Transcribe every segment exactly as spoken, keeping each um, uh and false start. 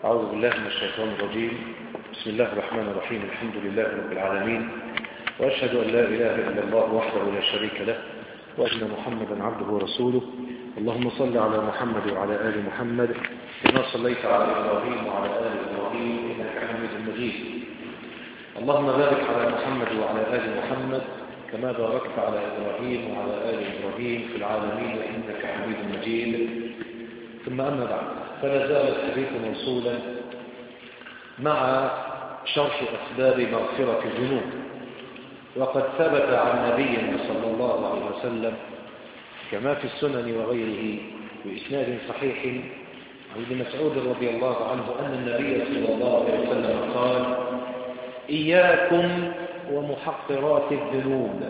أعوذ بالله من الشيطان الرجيم. بسم الله الرحمن الرحيم. الحمد لله رب العالمين، وأشهد أن لا إله إلا الله وحده لا شريك له، وأن محمدا عبده ورسوله. اللهم صل على محمد وعلى آل محمد كما صليت على إبراهيم وعلى آل إبراهيم إنك حميد مجيد. اللهم بارك على محمد وعلى آل محمد كما باركت على إبراهيم وعلى آل إبراهيم في العالمين إنك حميد مجيد. ثم أما بعد، فلا زال الحديث موصولا مع شرح أسباب مغفرة الذنوب. وقد ثبت عن نبينا صلى الله عليه وسلم كما في السنن وغيره بإسناد صحيح عن ابن مسعود رضي الله عنه أن النبي صلى الله عليه وسلم قال: إياكم ومحقرات الذنوب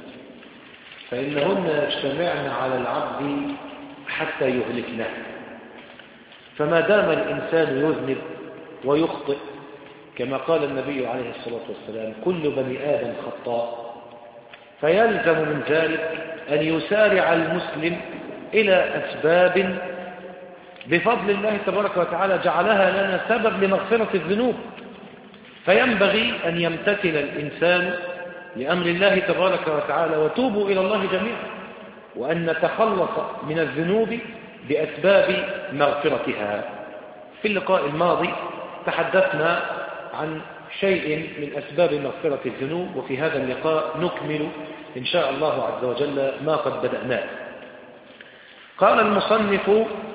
فإنهن يجتمعن على العبد حتى يهلكنه، فما دام الإنسان يذنب ويخطئ كما قال النبي عليه الصلاة والسلام: كل بني آدم خطاء، فيلزم من ذلك أن يسارع المسلم إلى أسباب بفضل الله تبارك وتعالى جعلها لنا سبب لمغفرة الذنوب. فينبغي أن يمتثل الإنسان لأمر الله تبارك وتعالى وتوبوا إلى الله جميعا، وأن نتخلص من الذنوب بأسباب مغفرتها. في اللقاء الماضي تحدثنا عن شيء من أسباب مغفرة الذنوب، وفي هذا اللقاء نكمل إن شاء الله عز وجل ما قد بدأناه. قال المصنف،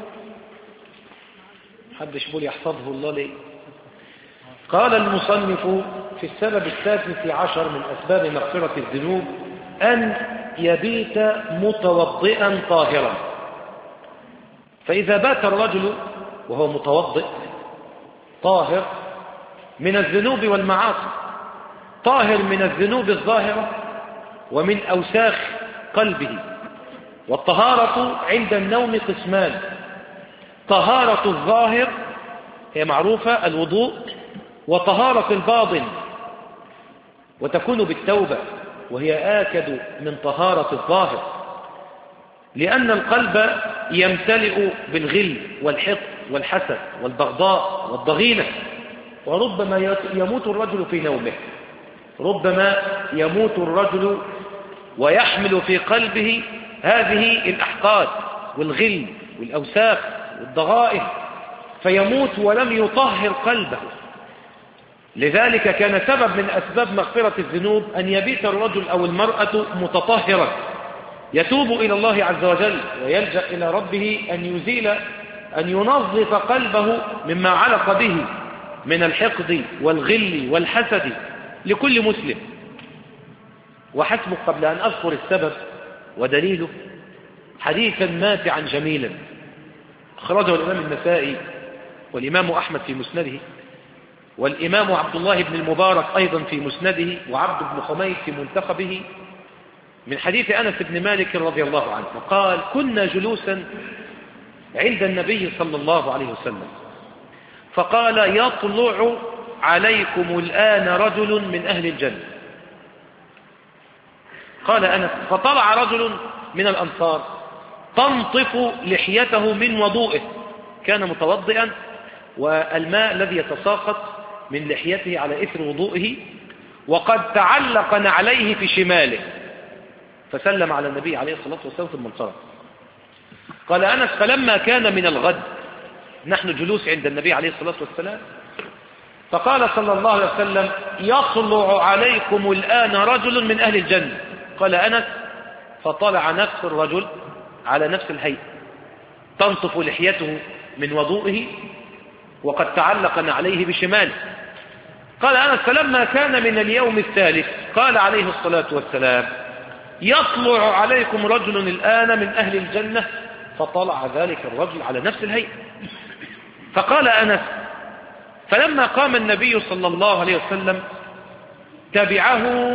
حدش بول يحفظه الله لي. قال المصنف في السبب السادس عشر من أسباب مغفرة الذنوب أن يبيت متوضئا طاهرا. فإذا بات الرجل وهو متوضئ طاهر من الذنوب والمعاصي، طاهر من الذنوب الظاهرة ومن أوساخ قلبه. والطهارة عند النوم قسمان: طهارة الظاهر هي معروفة الوضوء، وطهارة الباطن وتكون بالتوبة، وهي آكد من طهارة الظاهر، لأن القلب يمتلئ بالغل والحقد والحسد والبغضاء والضغينة، وربما يموت الرجل في نومه، ربما يموت الرجل ويحمل في قلبه هذه الأحقاد والغل والأوساخ والضغائن، فيموت ولم يطهر قلبه. لذلك كان سبب من أسباب مغفرة الذنوب أن يبيت الرجل أو المرأة متطهرا، يتوب إلى الله عز وجل ويلجأ إلى ربه أن يزيل أن ينظف قلبه مما علق به من الحقد والغل والحسد لكل مسلم. وحسبك قبل أن أذكر السبب ودليله حديثا ماتعا جميلا أخرجه الإمام النسائي والإمام أحمد في مسنده، والإمام عبد الله بن المبارك أيضا في مسنده، وعبد بن حميد في منتخبه، من حديث أنس بن مالك رضي الله عنه قال: كنا جلوسا عند النبي صلى الله عليه وسلم فقال: يطلع عليكم الآن رجل من أهل الجنة. قال أنس: فطلع رجل من الأنصار تنطف لحيته من وضوئه، كان متوضئا والماء الذي يتساقط من لحيته على إثر وضوئه، وقد تعلق نعليه في شماله، فسلم على النبي عليه الصلاة والسلام ثم انصرف. قال أنس: فلما كان من الغد نحن جلوس عند النبي عليه الصلاة والسلام، فقال صلى الله عليه وسلم: يطلع عليكم الآن رجل من أهل الجنة. قال أنس: فطلع نفس الرجل على نفس الهيئة، تنطف لحيته من وضوئه وقد تعلق نعليه بشماله. قال أنس: فلما كان من اليوم الثالث قال عليه الصلاة والسلام: يطلع عليكم رجل الآن من أهل الجنة، فطلع ذلك الرجل على نفس الهيئة. فقال أنس: فلما قام النبي صلى الله عليه وسلم تبعه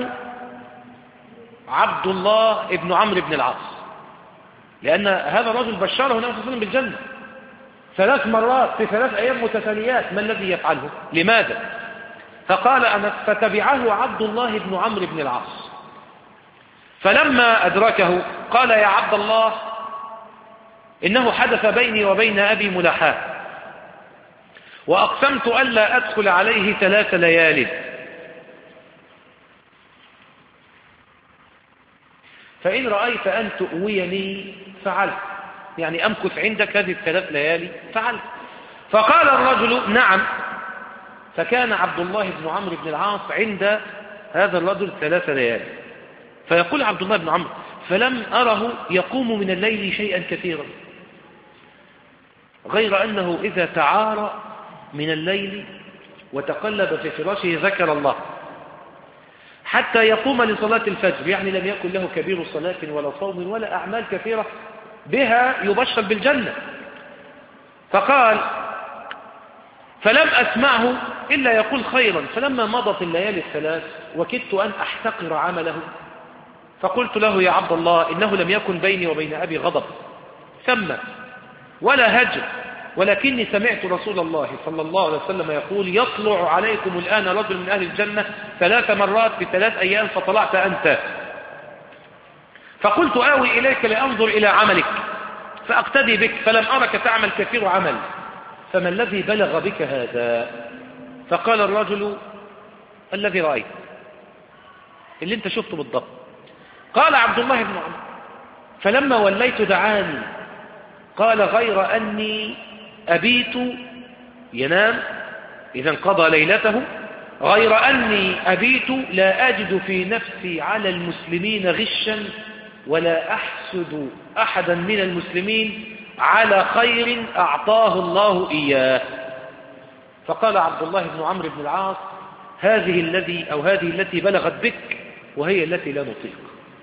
عبد الله بن عمرو بن العاص، لأن هذا الرجل بشره النبي صلى الله عليه وسلم بالجنة ثلاث مرات في ثلاث أيام متتاليات. ما الذي يفعله؟ لماذا؟ فقال أنس: فتبعه عبد الله بن عمرو بن العاص، فلما أدركه قال: يا عبد الله، إنه حدث بيني وبين أبي ملاحاة، وأقسمت ألا أدخل عليه ثلاث ليال، فإن رأيت أن تؤويني فعلت، يعني أمكث عندك هذه الثلاث ليالي فعلت. فقال الرجل نعم. فكان عبد الله بن عمرو بن العاص عند هذا الرجل ثلاث ليالي. فيقول عبد الله بن عمرو فلم أره يقوم من الليل شيئا كثيرا، غير أنه إذا تعارى من الليل وتقلب في فراشه ذكر الله حتى يقوم لصلاة الفجر، يعني لم يكن له كبير صلاة ولا صوم ولا أعمال كثيرة بها يبشر بالجنة. فقال فلم أسمعه إلا يقول خيرا. فلما مضت الليالي الثلاث وكدت أن أحتقر عمله، فقلت له يا عبد الله إنه لم يكن بيني وبين أبي غضب ثم ولا هجر، ولكني سمعت رسول الله صلى الله عليه وسلم يقول يطلع عليكم الآن رجل من أهل الجنة ثلاث مرات في ثلاث أيام فطلعت أنت. فقلت آوي إليك لأنظر إلى عملك فأقتدي بك، فلم أرك تعمل كثير عمل، فما الذي بلغ بك هذا؟ فقال الرجل الذي رأيت، اللي انت شفته بالضبط. قال عبد الله بن عمرو فلما وليت دعاني، قال غير أني أبيت ينام إذا انقضى ليلته، غير أني أبيت لا أجد في نفسي على المسلمين غشا ولا أحسد أحدا من المسلمين على خير أعطاه الله إياه. فقال عبد الله بن عمرو بن العاص هذه الذي أو هذه التي بلغت بك وهي التي لا نطيق.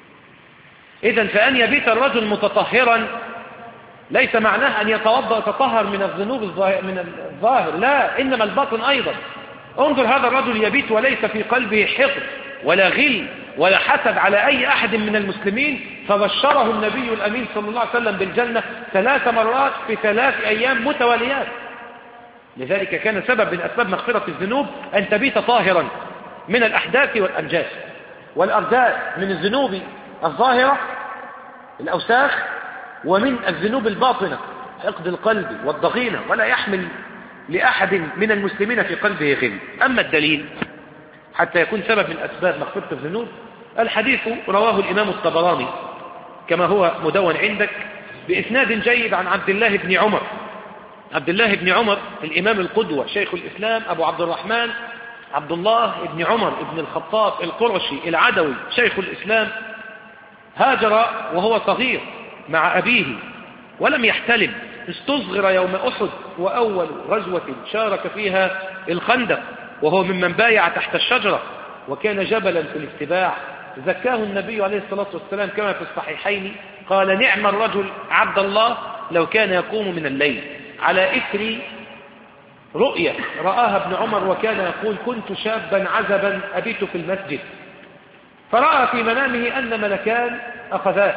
إذن فأن يبيت الرجل متطهرا ليس معناه أن يتوضأ يتطهر من الذنوب من الظاهر، لا، إنما الباطن أيضا. انظر هذا الرجل يبيت وليس في قلبه حقد ولا غل ولا حسد على أي أحد من المسلمين، فبشره النبي الأمين صلى الله عليه وسلم بالجنة ثلاث مرات في ثلاث أيام متواليات. لذلك كان سبب من أسباب مغفرة الذنوب أن تبيت طاهرا من الأحداث والأنجاس والأرداء، من الذنوب الظاهرة الأوساخ ومن الذنوب الباطنة حقد القلب والضغينة، ولا يحمل لأحد من المسلمين في قلبه غل. أما الدليل حتى يكون سبب من أسباب مغفرة الذنوب الحديث رواه الإمام الطبراني كما هو مدون عندك بإسناد جيد عن عبد الله بن عمر. عبد الله بن عمر الإمام القدوة شيخ الإسلام أبو عبد الرحمن عبد الله بن عمر بن الخطاب القرشي العدوي شيخ الإسلام، هاجر وهو صغير مع أبيه ولم يحتلم، استصغر يوم أحد وأول غزوة شارك فيها الخندق، وهو ممن بايع تحت الشجرة وكان جبلا في الاتباع. زكاه النبي عليه الصلاة والسلام كما في الصحيحين، قال نعم الرجل عبد الله لو كان يقوم من الليل، على إثر رؤية رآها ابن عمر وكان يقول كنت شابا عزبا أبيت في المسجد، فرأى في منامه أن ملكان أخذاه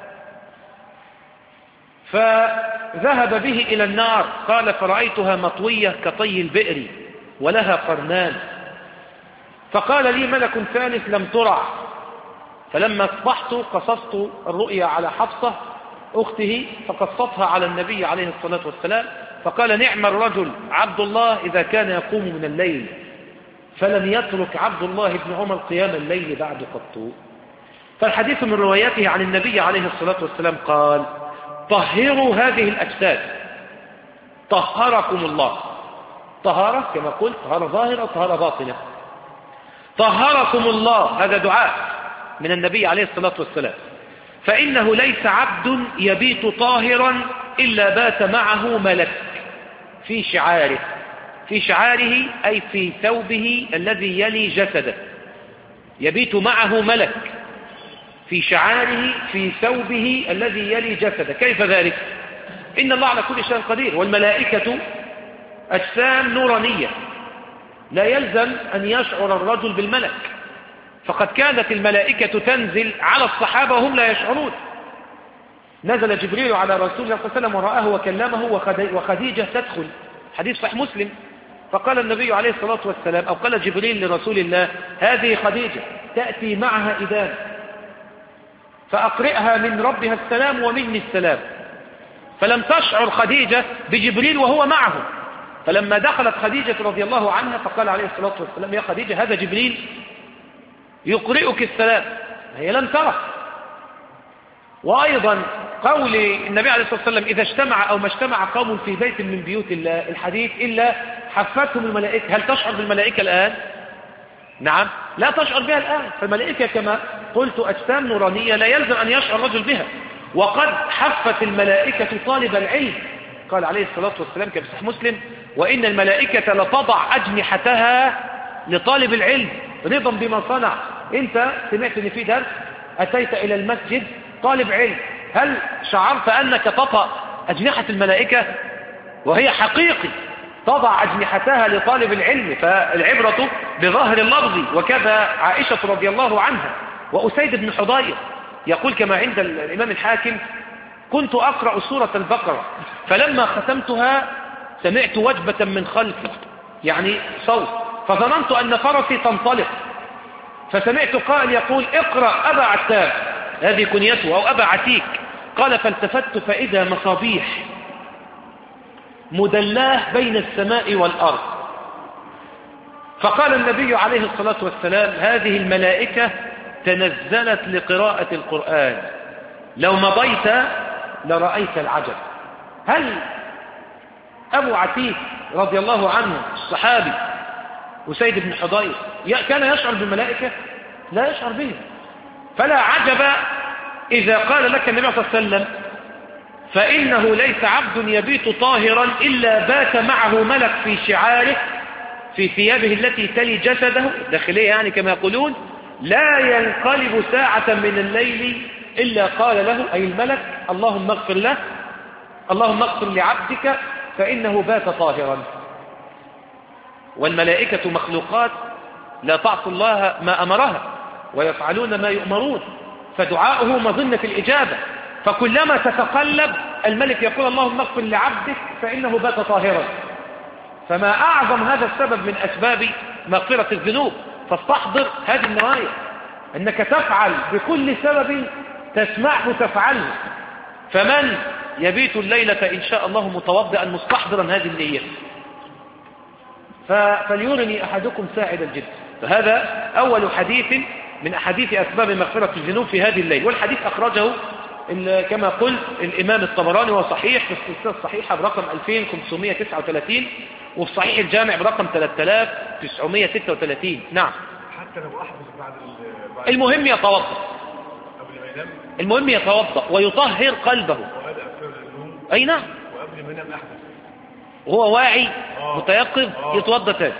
فذهب به إلى النار. قال فرأيتها مطوية كطي البئر ولها قرنان، فقال لي ملك ثالث لم ترع. فلما اصبحت قصصت الرؤيا على حفصة أخته فقصتها على النبي عليه الصلاة والسلام، فقال نعم الرجل عبد الله إذا كان يقوم من الليل، فلم يترك عبد الله بن عمر قيام الليل بعد قط. فالحديث من رواياته عن النبي عليه الصلاة والسلام قال طهروا هذه الأجساد طهركم الله. طهارة كما قلت طهارة ظاهرة وطهارة باطنة. طهركم الله هذا دعاء من النبي عليه الصلاة والسلام، فإنه ليس عبد يبيت طاهرا إلا بات معه ملك في شعاره، في شعاره أي في ثوبه الذي يلي جسده، يبيت معه ملك في شعاره في ثوبه الذي يلي جسده. كيف ذلك؟ إن الله على كل شيء قدير، والملائكة أجسام نورانية لا يلزم أن يشعر الرجل بالملك، فقد كانت الملائكة تنزل على الصحابة وهم لا يشعرون. نزل جبريل على رسول الله صلى الله عليه وسلم ورآه وكلمه وخديجة تدخل، حديث صحيح مسلم. فقال النبي عليه الصلاة والسلام أو قال جبريل لرسول الله هذه خديجة تأتي معها إذان فأقرئها من ربها السلام ومني السلام. فلم تشعر خديجة بجبريل وهو معه، فلما دخلت خديجة رضي الله عنها فقال عليه الصلاة والسلام: يا خديجة هذا جبريل يقرئك السلام. هي لم ترى. وأيضا قول النبي عليه الصلاة والسلام: إذا اجتمع أو ما اجتمع قوم في بيت من بيوت الله، الحديث، إلا حفتهم الملائكة. هل تشعر بالملائكة الآن؟ نعم، لا تشعر بها الآن. فالملائكة كما قلت أجسام نورانية لا يلزم أن يشعر الرجل بها. وقد حفت الملائكة طالب العلم. قال عليه الصلاة والسلام كما في صحيح مسلم: وإن الملائكة لتضع أجنحتها لطالب العلم رضا بما صنع. أنت سمعت أن في درس، أتيت إلى المسجد طالب علم، هل شعرت أنك تطأ أجنحة الملائكة؟ وهي حقيقي تضع أجنحتها لطالب العلم، فالعبرة بظاهر اللفظ. وكذا عائشة رضي الله عنها. وأسيد بن حضير يقول كما عند الإمام الحاكم: كنت أقرأ سورة البقرة فلما ختمتها سمعت وجبة من خلفي، يعني صوت، فظننت أن فرسي تنطلق، فسمعت قائل يقول: اقرأ أبا عتاب، هذه كنيته، أو أبا عتيك. قال: فالتفت فإذا مصابيح مدلاه بين السماء والأرض. فقال النبي عليه الصلاة والسلام: هذه الملائكة تنزلت لقراءة القرآن، لو مضيت لرأيت العجب. هل أبو عتيك رضي الله عنه الصحابي أسيد بن حضير كان يشعر بالملائكة؟ لا يشعر بهم. فلا عجب إذا قال لك النبي صلى الله عليه وسلم: فإنه ليس عبد يبيت طاهرا إلا بات معه ملك في شعاره في ثيابه التي تلي جسده داخلية، يعني كما يقولون، لا ينقلب ساعة من الليل إلا قال له، أي الملك: اللهم اغفر له، اللهم اغفر لعبدك فإنه بات طاهرا. والملائكة مخلوقات لا تعصي الله ما أمرها ويفعلون ما يؤمرون، فدعاؤه مظنة الإجابة. فكلما تتقلب الملك يقول: اللهم اغفر لعبدك فإنه بات طاهرا. فما أعظم هذا السبب من أسباب مغفرة الذنوب. فاستحضر هذه النوايا، أنك تفعل بكل سبب تسمعه تفعله. فمن يبيت الليلة إن شاء الله متوضئا مستحضرا هذه النية فليرني أحدكم ساعد الجد. فهذا أول حديث من أحاديث أسباب مغفرة الذنوب في هذه الليل. والحديث أخرجه كما قلت الإمام الطبراني وصحيح في السلسلة الصحيحة برقم ألفين وخمسمائة وتسعة وثلاثين، وفي صحيح الجامع برقم ثلاثة آلاف وتسعمائة وستة وثلاثين. نعم، حتى لو أحدث بعد المهم يتوضأ، قبل ما ينام، المهم يتوضأ ويطهر قلبه. وهذا أكثر النوم. أي نعم، وقبل ما ينام أحدث وهو واعي آه. متيقظ آه. يتوضأ تاني.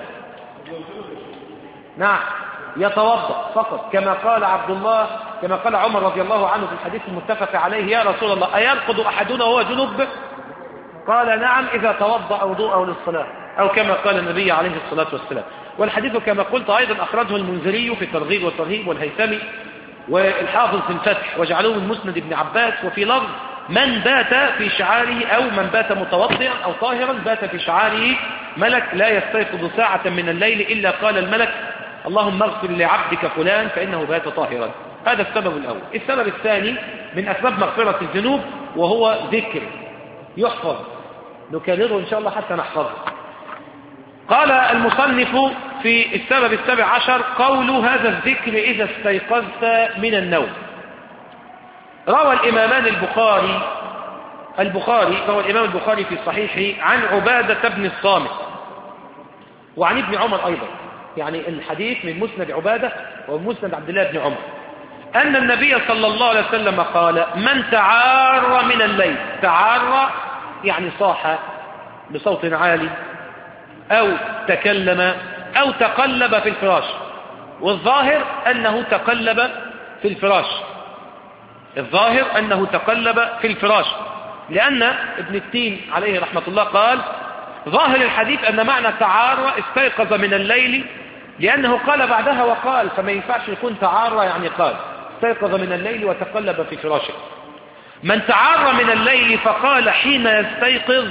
نعم، يتوضأ فقط، كما قال عبد الله كما قال عمر رضي الله عنه في الحديث المتفق عليه: يا رسول الله أيرقد أحدنا وهو جنوب؟ قال: نعم، إذا توضأ وضوءه للصلاة، أو كما قال النبي عليه الصلاة والسلام. والحديث كما قلت أيضا أخرجه المنذري في الترغيب والترهيب والهيثمي والحافظ في الفتح، وجعلوه من مسند ابن عباس. وفي لفظ: من بات في شعاره، أو من بات متوضئا أو طاهرا بات في شعاره ملك لا يستيقظ ساعة من الليل إلا قال الملك: اللهم اغفر لعبدك فلان فإنه بات طاهرا. هذا السبب الأول. السبب الثاني من أسباب مغفرة الذنوب وهو ذكر يحفظ، نكرره إن شاء الله حتى نحفظه. قال المصنف في السبب السابع عشر: قول هذا الذكر إذا استيقظت من النوم. روى الإمامان البخاري البخاري روى الإمام البخاري في صحيحه عن عبادة بن الصامت وعن ابن عمر أيضا، يعني الحديث من مسند عبادة ومسند عبد الله بن عمر، أن النبي صلى الله عليه وسلم قال: من تعار من الليل، تعار يعني صاح بصوت عالي، أو تكلم، أو تقلب في الفراش. والظاهر أنه تقلب في الفراش، الظاهر أنه تقلب في الفراش، لأن ابن التين عليه رحمة الله قال: ظاهر الحديث أن معنى تعار استيقظ من الليل، لأنه قال بعدها وقال، فما ينفعش يكون تعار يعني قال استيقظ من الليل وتقلب في فراشه. من تعار من الليل فقال حين يستيقظ،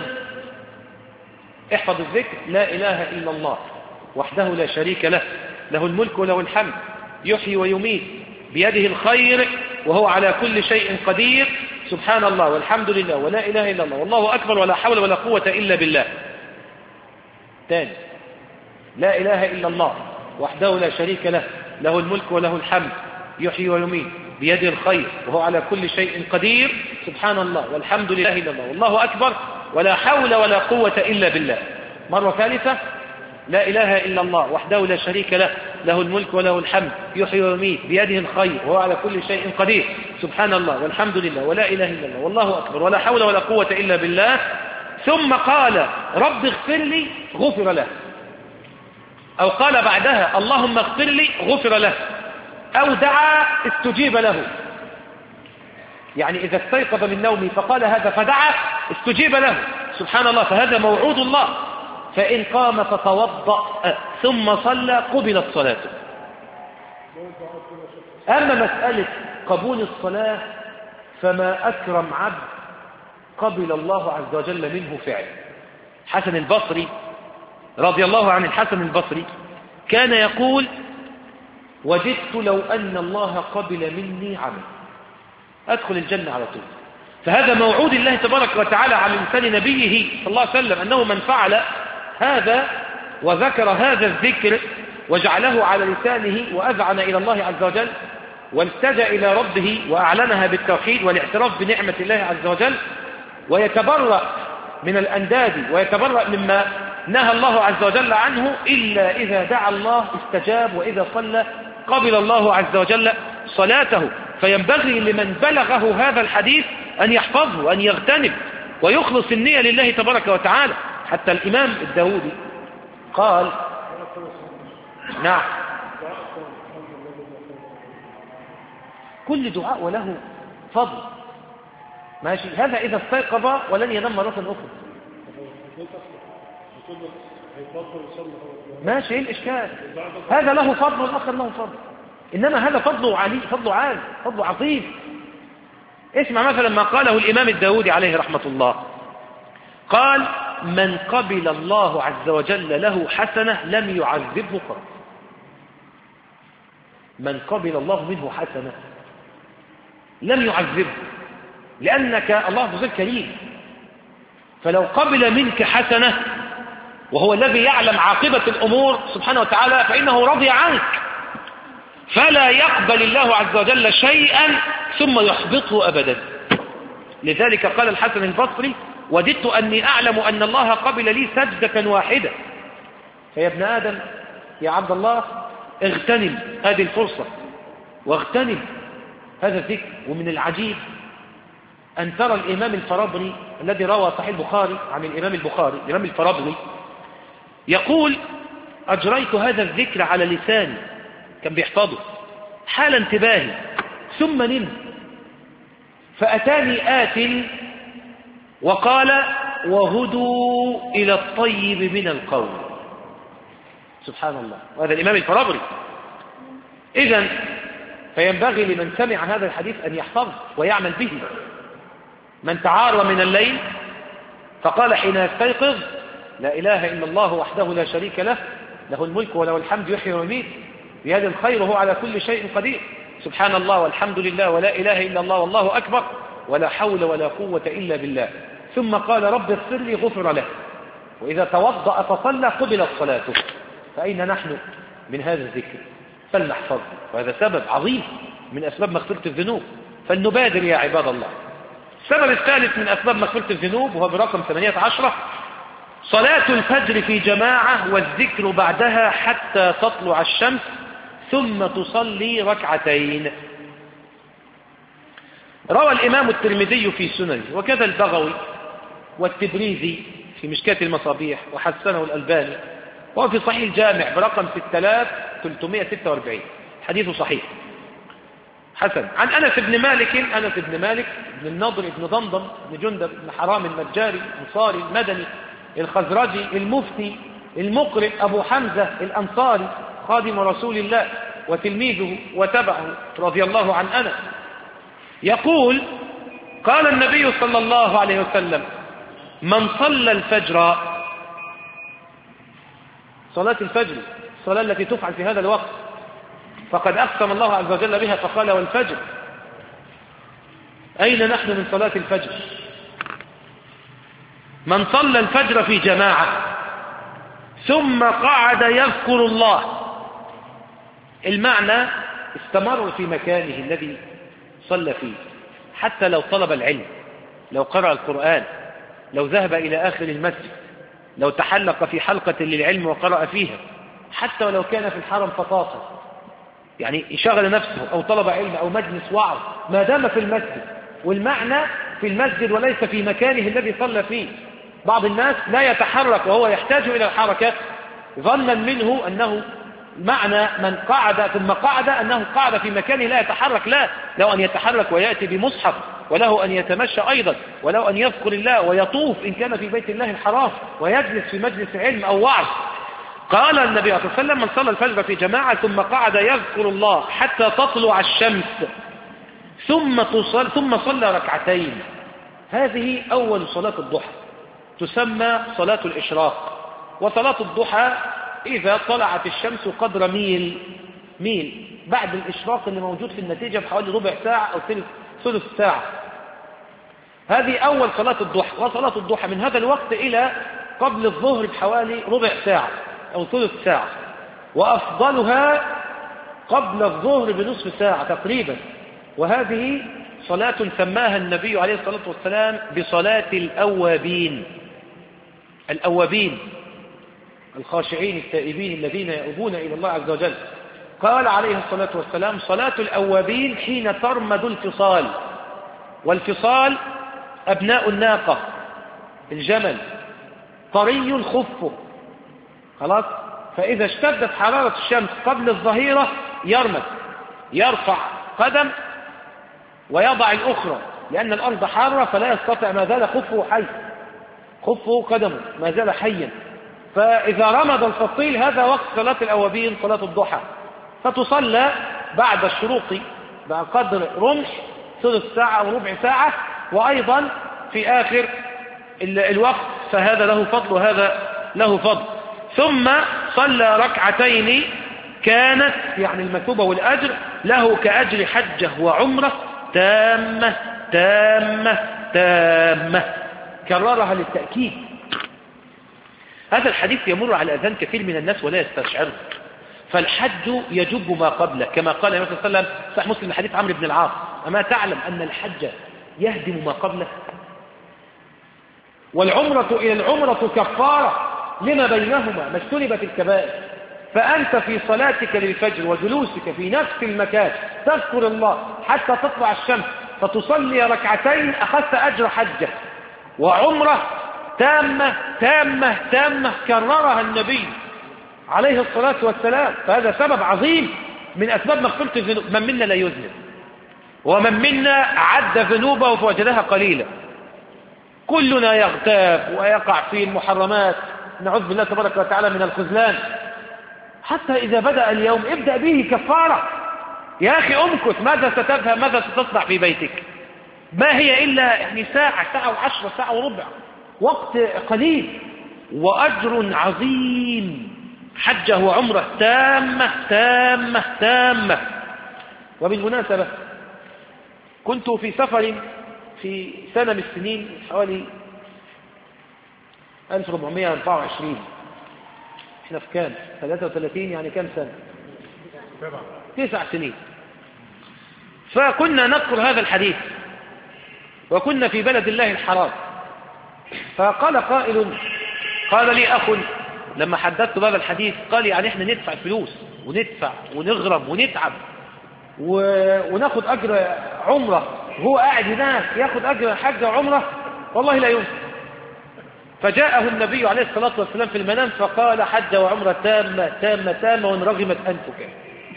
احفظ الذكر: لا إله إلا الله وحده لا شريك له، له الملك وله الحمد، يحيي ويميت، بيده الخير وهو على كل شيء قدير، سبحان الله والحمد لله ولا إله إلا الله والله أكبر ولا حول ولا قوة إلا بالله. تاني، لا إله إلا الله وحده لا شريك له، له الملك وله الحمد، يحيي ويميت، بيده الخير وهو على كل شيء قدير، سبحان الله والحمد لله إلا الله والله أكبر ولا حول ولا قوة إلا بالله. مرة ثالثة، لا إله إلا الله وحده لا شريك له، له الملك وله الحمد، يحيي ويميت، بيده الخير وهو على كل شيء قدير، سبحان الله والحمد لله ولا إله إلا الله والله أكبر ولا حول ولا قوة إلا بالله. ثم قال رب اغفر لي، غفر له. أو قال بعدها اللهم اغفر لي، غفر له. أو دعا استجيب له، يعني إذا استيقظ من نومه فقال هذا فدعا استجيب له، سبحان الله، فهذا موعود الله. فإن قام فتوضأ ثم صلى قبلت صلاته. أما مسألة قبول الصلاة فما أكرم عبد قبل الله عز وجل منه فعل. حسن البصري رضي الله عن الحسن البصري كان يقول وجدت لو أن الله قبل مني عمل أدخل الجنة على طول. فهذا موعود الله تبارك وتعالى على لسان نبيه صلى الله عليه وسلم أنه من فعل هذا وذكر هذا الذكر وجعله على لسانه وأذعن إلى الله عز وجل والتجأ إلى ربه وأعلنها بالتوحيد والاعتراف بنعمة الله عز وجل ويتبرأ من الأنداد ويتبرأ مما نهى الله عز وجل عنه، إلا إذا دعا الله استجاب، وإذا صلى قبل الله عز وجل صلاته. فينبغي لمن بلغه هذا الحديث أن يحفظه وأن يغتنم ويخلص النية لله تبارك وتعالى. حتى الإمام الداودي قال نعم كل دعاء وله فضل، ماشي، هذا إذا استيقظ ولن ينام مرة أخرى، ماشي، ايه الإشكال؟ هذا له فضل والآخر له فضل، إنما هذا فضله علي، فضله عالي، فضله عظيم. اسمع مثلا ما قاله الإمام الداودي عليه رحمة الله، قال من قبل الله عز وجل له حسنة لم يعذبه قط. من قبل الله منه حسنة لم يعذبه، لأنك الله عز وجل كريم، فلو قبل منك حسنة وهو الذي يعلم عاقبة الأمور سبحانه وتعالى فإنه رضي عنك، فلا يقبل الله عز وجل شيئا ثم يحبطه أبدا. لذلك قال الحسن البصري وددت أني أعلم أن الله قبل لي سجدة واحدة. فيا ابن آدم يا عبد الله اغتنم هذه الفرصة واغتنم هذا الذكر. ومن العجيب أن ترى الإمام الفرابري الذي روى صحيح البخاري عن الإمام البخاري، الإمام الفرابري يقول أجريت هذا الذكر على لساني، كان بيحفظه حال انتباهي، ثم نمت فأتاني آت وقال وهدوا إلى الطيب من القول. سبحان الله، وهذا الإمام الفرابري. إذن فينبغي لمن سمع هذا الحديث أن يحفظه ويعمل به. من تعار من الليل فقال حين يستيقظ لا إله إلا الله وحده لا شريك له، له الملك وله الحمد، يحيي ويميت، بيده الخير وهو على كل شيء قدير، سبحان الله والحمد لله ولا إله إلا الله والله أكبر ولا حول ولا قوة إلا بالله. ثم قال رب اغفر لي، غفر له. وإذا توضأ فصلى قبلت صلاته. فأين نحن من هذا الذكر؟ فلنحفظه، وهذا سبب عظيم من أسباب مغفرة الذنوب، فلنبادر يا عباد الله. السبب الثالث من أسباب مغفرة الذنوب وهو برقم ثمانية عشر صلاة الفجر في جماعة والذكر بعدها حتى تطلع الشمس ثم تصلي ركعتين. روى الإمام الترمذي في سننه وكذا البغوي والتبريزي في مشكاة المصابيح وحسنه الألباني، وهو في صحيح الجامع برقم ستة آلاف وثلاثمائة وستة وأربعين، حديث صحيح حسن. عن أنس بن مالك، أنس بن مالك بن النضر بن ضمضم بن جندب بن حرام المجاري الأنصاري المدني الخزرجي المفتي المقرئ أبو حمزة الأنصاري خادم رسول الله وتلميذه وتبعه رضي الله عن أنس، يقول قال النبي صلى الله عليه وسلم من صلى الفجر، صلاة الفجر الصلاة التي تفعل في هذا الوقت، فقد أقسم الله عز وجل بها فقال والفجر. أين نحن من صلاة الفجر؟ من صلى الفجر في جماعة ثم قعد يذكر الله. المعنى استمر في مكانه الذي صلى فيه حتى لو طلب العلم، لو قرأ القرآن، لو ذهب إلى آخر المسجد، لو تحلق في حلقة للعلم وقرأ فيها، حتى ولو كان في الحرم فطاصا، يعني يشغل نفسه أو طلب علم أو مجلس وعظ ما دام في المسجد. والمعنى في المسجد وليس في مكانه الذي صلى فيه. بعض الناس لا يتحرك وهو يحتاج إلى الحركة ظنا منه أنه معنى من قعد ثم قعد أنه قعد في مكانه لا يتحرك. لا، له أن يتحرك ويأتي بمصحف، وله أن يتمشى أيضا، وله أن يذكر الله ويطوف إن كان في بيت الله الحرام، ويجلس في مجلس علم أو وعظ. قال النبي صلى الله عليه وسلم: من صلى الفجر في جماعة ثم قعد يذكر الله حتى تطلع الشمس ثم تصل ثم صلى ركعتين. هذه أول صلاة الضحى، تسمى صلاة الإشراق. وصلاة الضحى إذا طلعت الشمس قدر ميل ميل بعد الإشراق اللي موجود في النتيجة بحوالي ربع ساعة أو ثلث ثلث ساعة. هذه أول صلاة الضحى. وصلاة الضحى من هذا الوقت إلى قبل الظهر بحوالي ربع ساعة أو ثلث ساعة، وأفضلها قبل الظهر بنصف ساعة تقريبا. وهذه صلاة سماها النبي عليه الصلاة والسلام بصلاة الأوابين. الأوابين الخاشعين التائبين الذين يؤوبون إلى الله عز وجل. قال عليه الصلاة والسلام: صلاة الأوابين حين ترمد الفصال. والفصال أبناء الناقة، الجمل، طري خفه، خلاص. فإذا اشتدت حرارة الشمس قبل الظهيرة يرمد، يرفع قدم ويضع الأخرى، لأن الأرض حارة فلا يستطيع، ما زال خفه حي، خفه قدمه ما زال حيا. فإذا رمض الفصيل هذا وقت صلاة الأوابين، صلاة الضحى. فتصلى بعد الشروق بعد قدر رمح ثلث ساعة أو ربع ساعة، وأيضا في آخر الوقت، فهذا له فضل وهذا له فضل. ثم صلى ركعتين كانت يعني المثوبة والأجر له كأجر حجة وعمرة تامة تامة تامة، كررها للتأكيد. هذا الحديث يمر على أذهان كثير من الناس ولا يستشعره. فالحج يجب ما قبله، كما قال النبي صلى الله عليه وسلم صحيح مسلم حديث عمرو بن العاص: أما تعلم أن الحج يهدم ما قبله؟ والعمرة إلى العمرة كفارة لما بينهما، ما اجتنبت الكبائر. فأنت في صلاتك للفجر وجلوسك في نفس المكان تذكر الله حتى تطلع الشمس فتصلي ركعتين، أخذت أجر حجة وعمرة تامة تامة تامة، كررها النبي عليه الصلاة والسلام. فهذا سبب عظيم من أسباب مغفرة الذنوب. من منا لا يذنب، ومن منا عد ذنوبه فوجدها قليلة. كلنا يغتاب ويقع في المحرمات، نعوذ بالله تبارك وتعالى من الخذلان. حتى إذا بدأ اليوم ابدأ به كفارة. يا أخي أمكث، ماذا ستذهب، ماذا ستصنع في بيتك؟ ما هي إلا يعني ساعة ساعة وعشرة ساعة وربع، وقت قليل وأجر عظيم، حجة وعمرة تامة تامة تامة. وبالمناسبة كنت في سفر في سنة من السنين حوالي ألف وأربعمائة وأربعة وعشرين، احنا في كام ثلاثة وثلاثين، يعني كم سنة؟ تسع سنين. فكنا نذكر هذا الحديث وكنا في بلد الله الحرام. فقال قائل، قال لي أخ لما حدثت بهذا الحديث، قال يعني احنا ندفع فلوس وندفع ونغرم ونتعب وناخد أجر عمرة، وهو قاعد هناك ياخد أجر حج وعمرة؟ والله لا يمكن. فجاءه النبي عليه الصلاة والسلام في المنام فقال: حج وعمرة تامة تامة تامة وإن رغمت أنفك.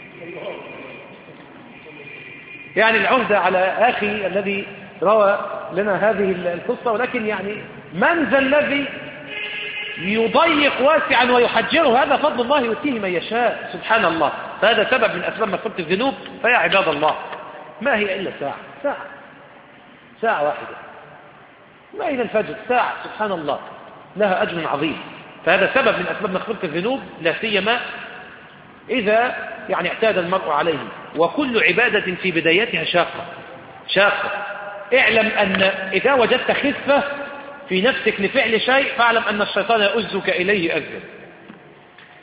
يعني العهدة على أخي الذي روى لنا هذه القصة، ولكن يعني من ذا الذي يضيق واسعا ويحجره؟ هذا فضل الله يؤتيه من يشاء سبحان الله. فهذا سبب من أسباب مغفرة الذنوب. فيا عباد الله، ما هي إلا ساعة ساعة ساعة واحدة، ما إلى الفجر ساعة، سبحان الله، لها أجر عظيم. فهذا سبب من أسباب مغفرة الذنوب، لا سيما إذا يعني اعتاد المرء عليه. وكل عبادة في بدايتها شاقة شاقة. اعلم أن إذا وجدت خفة في نفسك لفعل شيء فاعلم أن الشيطان يؤزك إليه أزا.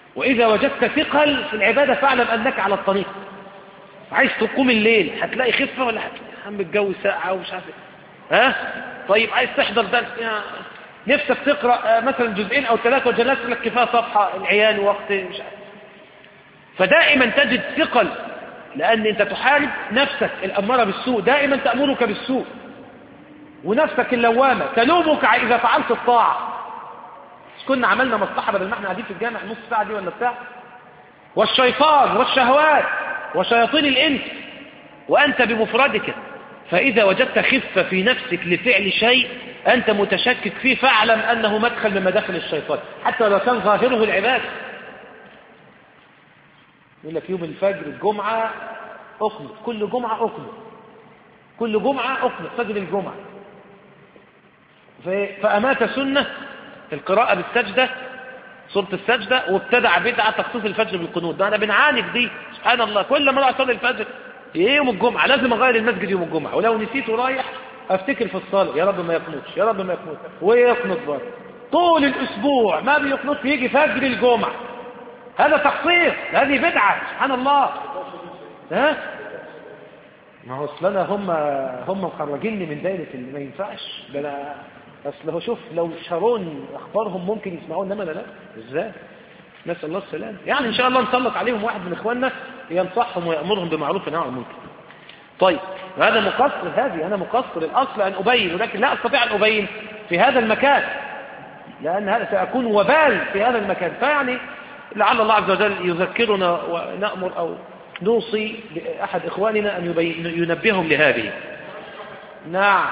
وإذا وجدت ثقل في العبادة فاعلم أنك على الطريق. عايز تقوم الليل هتلاقي خفة ولا هتلاقي عم الجو ساقعة ومش عارف ها؟ طيب عايز تحضر درس نفسك تقرأ مثلا جزئين أو ثلاثة وجلست لك كفاية صفحة العيال وقت مش عارف. فدائما تجد ثقل، لأن أنت تحارب نفسك الأمارة بالسوء، دائما تأمرك بالسوء، ونفسك اللوامة تلومك إذا فعلت الطاعة. كنا عملنا مصلحة بدل ما احنا قاعدين في الجامع نص ساعة دي ولا بتاع، والشيطان والشهوات وشياطين الإنس وأنت بمفردك. فإذا وجدت خفة في نفسك لفعل شيء أنت متشكك فيه فاعلم أنه مدخل من مداخل الشيطان، حتى لو كان ظاهره العبادة. يقول لك يوم الفجر الجمعة أقنط، كل جمعة أقنط، كل جمعة أقنط فجر الجمعة. فأمات سنة القراءة بالسجدة، سورة السجدة، وابتدع بدعة تخصيص الفجر بالقنوت. ده أنا بنعاني في دي سبحان الله. كل ما أروح أصلي الفجر إيه يوم الجمعة لازم أغير المسجد يوم الجمعة، ولو نسيت ورايح أفتكر في الصلاة يا رب ما يقنطش يا رب ما يقنطش، ويقنط برضه طول الأسبوع ما بيقنط، يجي فجر الجمعة. هذا تخصيص، هذه بدعة سبحان الله. ها ما هو اصلنا هم هم مخرجيني من دايرة اللي ما ينفعش ده. انا اصل هو شوف لو شارون اخبارهم ممكن يسمعون، انما لا لا ازاي؟ نسال الله السلام. يعني ان شاء الله نسلط عليهم واحد من اخواننا ينصحهم ويامرهم بمعروف ونهي عن المنكر. طيب هذا مقصر، هذه انا مقصر الاصل ان ابين، ولكن لا استطيع ان ابين في هذا المكان لان هذا سيكون وبال في هذا المكان. فيعني لعل الله عز وجل يذكرنا ونأمر أو نوصي لأحد إخواننا أن ينبههم لهذه. نعم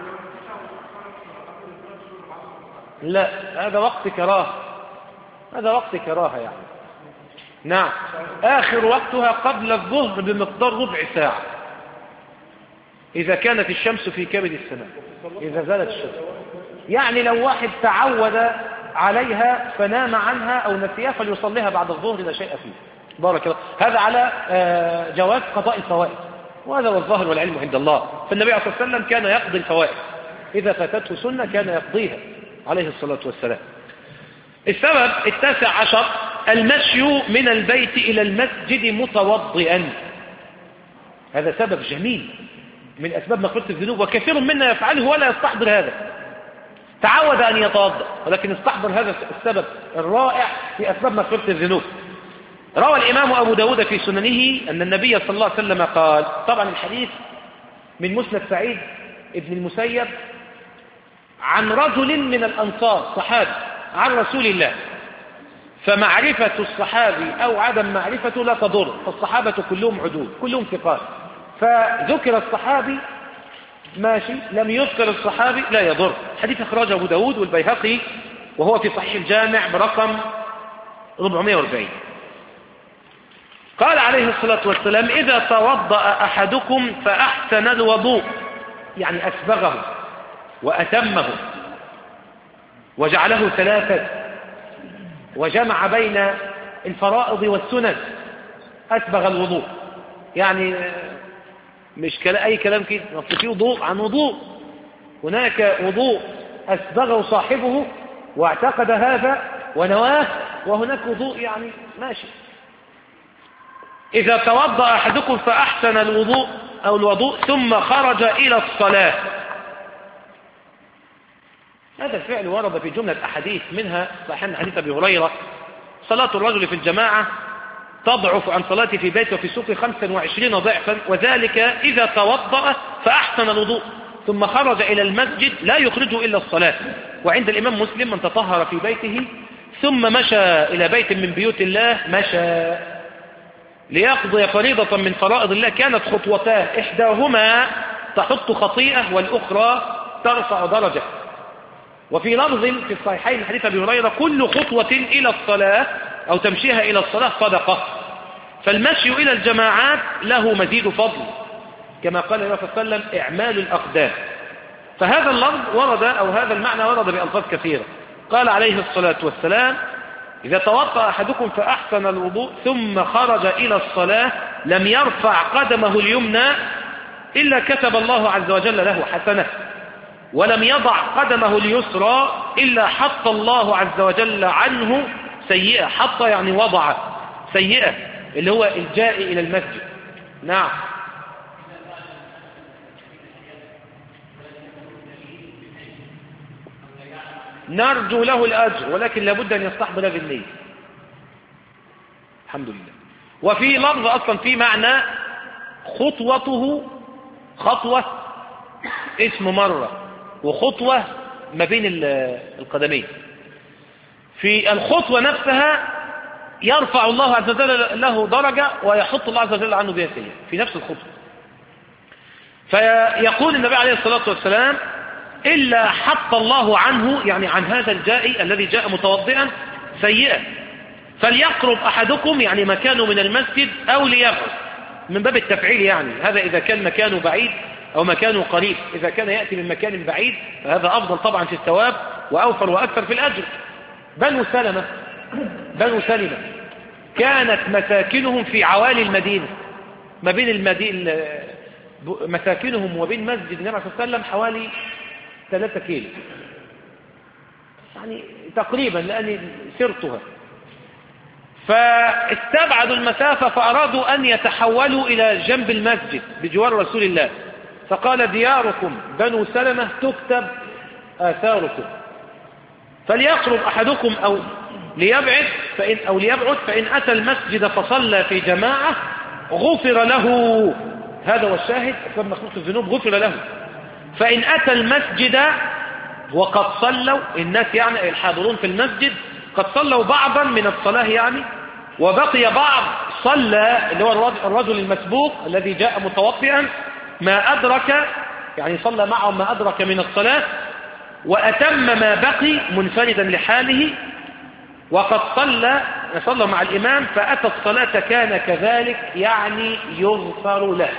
لا هذا وقت كراهة، هذا وقت كراهة يعني. نعم آخر وقتها قبل الظهر بمقدار ربع ساعة إذا كانت الشمس في كبد السماء، إذا زالت الشمس. يعني لو واحد تعود عليها فنام عنها أو نسيها فليصليها بعد الظهر لا شيء فيه. بارك الله. هذا على جواز قضاء الفوائد، وهذا هو الظاهر والعلم عند الله. فالنبي عليه الصلاة والسلام كان يقضي الفوائد، إذا فاتته سنة كان يقضيها عليه الصلاة والسلام. السبب التاسع عشر المشي من البيت إلى المسجد متوضئا. هذا سبب جميل من أسباب مغفرة الذنوب، وكثير منا يفعله ولا يستحضر هذا. تعود أن يتوضأ ولكن استحضر هذا السبب الرائع في أسباب مغفرة الذنوب. روى الإمام أبو داود في سننه أن النبي صلى الله عليه وسلم قال، طبعا الحديث من مسند سعيد ابن المسيب عن رجل من الأنصار صحابي عن رسول الله، فمعرفة الصحابي أو عدم معرفته لا تضر، فالصحابة كلهم عدول كلهم ثقات، فذكر الصحابي ماشي لم يذكر الصحابي لا يضر. حديث أخرجه أبو داود والبيهقي وهو في صحيح الجامع برقم أربعمائة وأربعين. قال عليه الصلاة والسلام إذا توضأ أحدكم فأحسن الوضوء، يعني أسبغه وأتمه وجعله ثلاثة وجمع بين الفرائض والسنن، أسبغ الوضوء. يعني مش أي كلام كده، في وضوء عن وضوء، هناك وضوء أسبغه صاحبه واعتقد هذا ونواه، وهناك وضوء يعني ماشي. إذا توضأ أحدكم فأحسن الوضوء أو الوضوء ثم خرج إلى الصلاة. هذا الفعل ورد في جملة أحاديث، منها صحيح حديث أبي هريرة صلاة الرجل في الجماعة تضعف عن صلاته في بيته وفي سوقه خمسا وعشرين ضعفا، وذلك إذا توضأ فأحسن الوضوء ثم خرج إلى المسجد لا يخرجه إلا الصلاة. وعند الإمام مسلم من تطهر في بيته ثم مشى إلى بيت من بيوت الله مشى ليقضي فريضة من فرائض الله كانت خطوتان إحداهما تحط خطيئة والأخرى ترفع درجة. وفي لفظ في الصحيحين حديث أبي هريرة كل خطوة إلى الصلاة أو تمشيها إلى الصلاة صدقة. فالمشي إلى الجماعات له مزيد فضل كما قال النبي صلى الله عليه وسلم إعمال الأقدام. فهذا اللفظ ورد أو هذا المعنى ورد بألفاظ كثيرة. قال عليه الصلاة والسلام إذا توضأ أحدكم فأحسن الوضوء ثم خرج إلى الصلاة لم يرفع قدمه اليمنى إلا كتب الله عز وجل له حسنة، ولم يضع قدمه اليسرى إلا حط الله عز وجل عنه سيئة. حط يعني وضع سيئة اللي هو الجاء إلى المسجد. نعم. نرجو له الأجر ولكن لابد أن يستحضر بالنية. الحمد لله. وفي لفظ أصلا في معنى خطوته، خطوة اسم مرة وخطوة ما بين القدمين. في الخطوة نفسها يرفع الله عز وجل له درجة ويحط الله عز وجل عنه بها سيئة في نفس الخطوة. فيقول النبي عليه الصلاة والسلام إلا حط الله عنه، يعني عن هذا الجائي الذي جاء متوضئا، سيئة. فليقرب أحدكم، يعني مكانه من المسجد، أو ليبعد، من باب التفعيل، يعني هذا إذا كان مكانه بعيد أو مكانه قريب. إذا كان يأتي من مكان بعيد فهذا أفضل طبعا في الثواب وأوفر وأكثر في الأجر. بنو سلمة بنو سلمة كانت مساكنهم في عوالي المدينة، ما بين المدينة مساكنهم وبين مسجد النبي صلى الله عليه وسلم حوالي ثلاثة كيلو، يعني تقريبا لأني سرتها. فاستبعدوا المسافة فأرادوا أن يتحولوا إلى جنب المسجد بجوار رسول الله، فقال دياركم بنو سلمة تكتب آثاركم، فليقرب أحدكم أو ليبعد فإن أو ليبعد فإن أتى المسجد فصلى في جماعة غفر له. هذا هو الشاهد، أسباب مخلوق الذنوب غفر له. فإن أتى المسجد وقد صلوا، الناس يعني الحاضرون في المسجد قد صلوا بعضا من الصلاة يعني، وبقي بعض صلى، اللي هو الرجل المسبوق الذي جاء متوضئا، ما أدرك، يعني صلى معهم ما أدرك من الصلاة، وأتم ما بقي منفردا لحاله، وقد صلى صلى مع الإمام فأتى الصلاة كان كذلك، يعني يغفر له.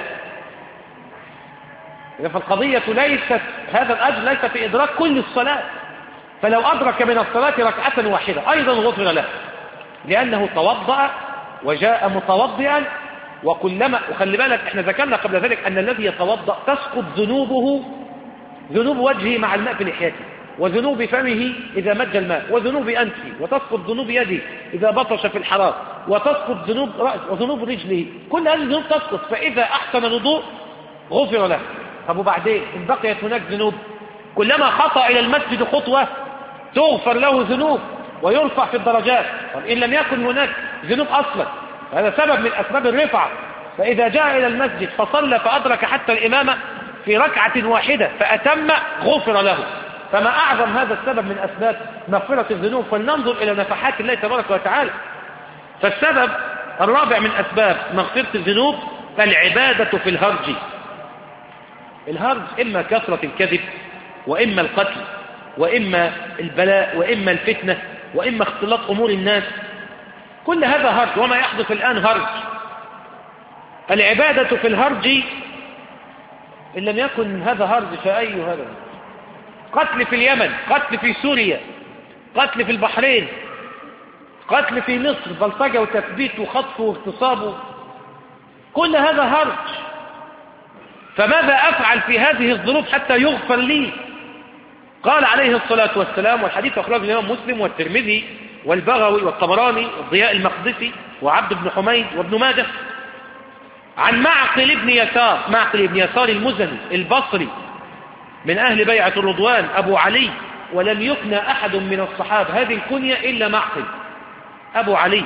فالقضية ليست، هذا الأجر ليس في إدراك كل الصلاة، فلو أدرك من الصلاة ركعة واحدة أيضا غفر له، لأنه توضأ وجاء متوضئا. وكلما، وخلي بالك احنا ذكرنا قبل ذلك أن الذي يتوضأ تسقط ذنوبه، ذنوب وجهه مع الماء في لحيته، وذنوب فمه إذا مج الماء، وذنوب أنفه، وتسقط ذنوب يده إذا بطش في الحرام، وتسقط ذنوب رأس وذنوب رجله، كل هذه الذنوب تسقط. فإذا أحسن الوضوء غفر له. طب وبعدين إن بقيت هناك ذنوب، كلما خطأ إلى المسجد خطوة تغفر له ذنوب ويرفع في الدرجات. طب إن لم يكن هناك ذنوب أصلا، هذا سبب من أسباب الرفعة. فإذا جاء إلى المسجد فصلى فأدرك حتى الإمامة في ركعة واحدة فأتم غفر له. فما أعظم هذا السبب من أسباب مغفرة الذنوب. فلننظر إلى نفحات الله تبارك وتعالى. فالسبب الرابع من أسباب مغفرة الذنوب العبادة في الهرج. الهرج إما كثرة الكذب، وإما القتل، وإما البلاء، وإما الفتنة، وإما اختلاط أمور الناس. كل هذا هرج، وما يحدث الآن هرج. العبادة في الهرج إن لم يكن هذا هرج فأي هذا؟ قتل في اليمن، قتل في سوريا، قتل في البحرين، قتل في مصر، بلطجة وتثبيت وخطف واغتصاب، كل هذا هرج. فماذا أفعل في هذه الظروف حتى يغفر لي؟ قال عليه الصلاة والسلام، والحديث أخرجه الإمام مسلم والترمذي والبغوي والطبراني والضياء المقدسي وعبد بن حميد وابن ماجه، عن معقل ابن يسار، معقل ابن يسار المزني البصري من أهل بيعة الرضوان أبو علي، ولم يكنى أحد من الصحابة هذه الكنية إلا معقل أبو علي.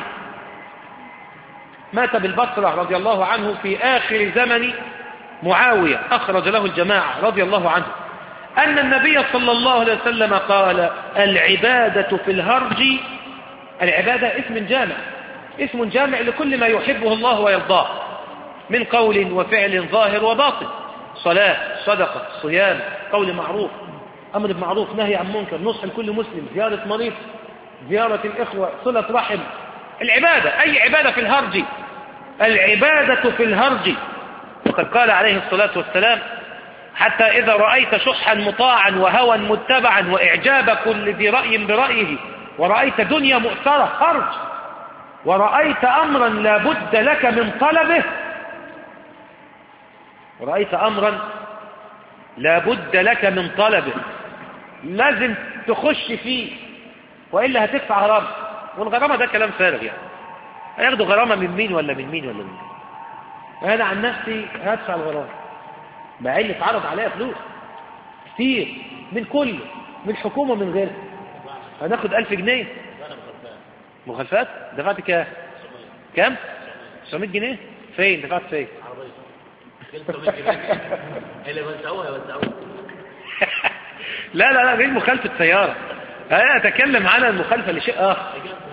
مات بالبصرة رضي الله عنه في آخر زمن معاوية، أخرج له الجماعة رضي الله عنه، أن النبي صلى الله عليه وسلم قال العبادة في الهرج. العبادة اسم جامع، اسم جامع لكل ما يحبه الله ويرضاه من قول وفعل ظاهر وباطن، صلاة، صدقة، صيام، قول معروف، أمر بمعروف، نهي عن منكر، نصح لكل مسلم، زيارة مريض، زيارة الإخوة، صلة رحم. العبادة، أي عبادة في الهرج. العبادة في الهرج. وقد قال عليه الصلاة والسلام حتى إذا رأيت شحا مطاعا وهوى متبعا وإعجاب كل ذي رأي برأيه، ورأيت دنيا مؤثرة هرج، ورأيت أمرا لا بد لك من طلبه، ورأيت أمرا لا بد لك من طلبه، لازم تخش فيه وإلا هتدفع الأرض. والغرامة ده كلام فارغ يعني، هياخدوا غرامة من مين ولا من مين ولا من مين. أنا عن نفسي هدفع الغرامة، مع إني اتعرض عليها فلوس كتير من كله، من الحكومة ومن غيرها. هناخد ألف جنيه مخالفات. دفعت كام؟ كام؟ تسعمية جنيه. فين دفعت فين؟ لا لا لا، غير مخالفة سيارة. أنا أتكلم عن المخالفة لشيء آخر.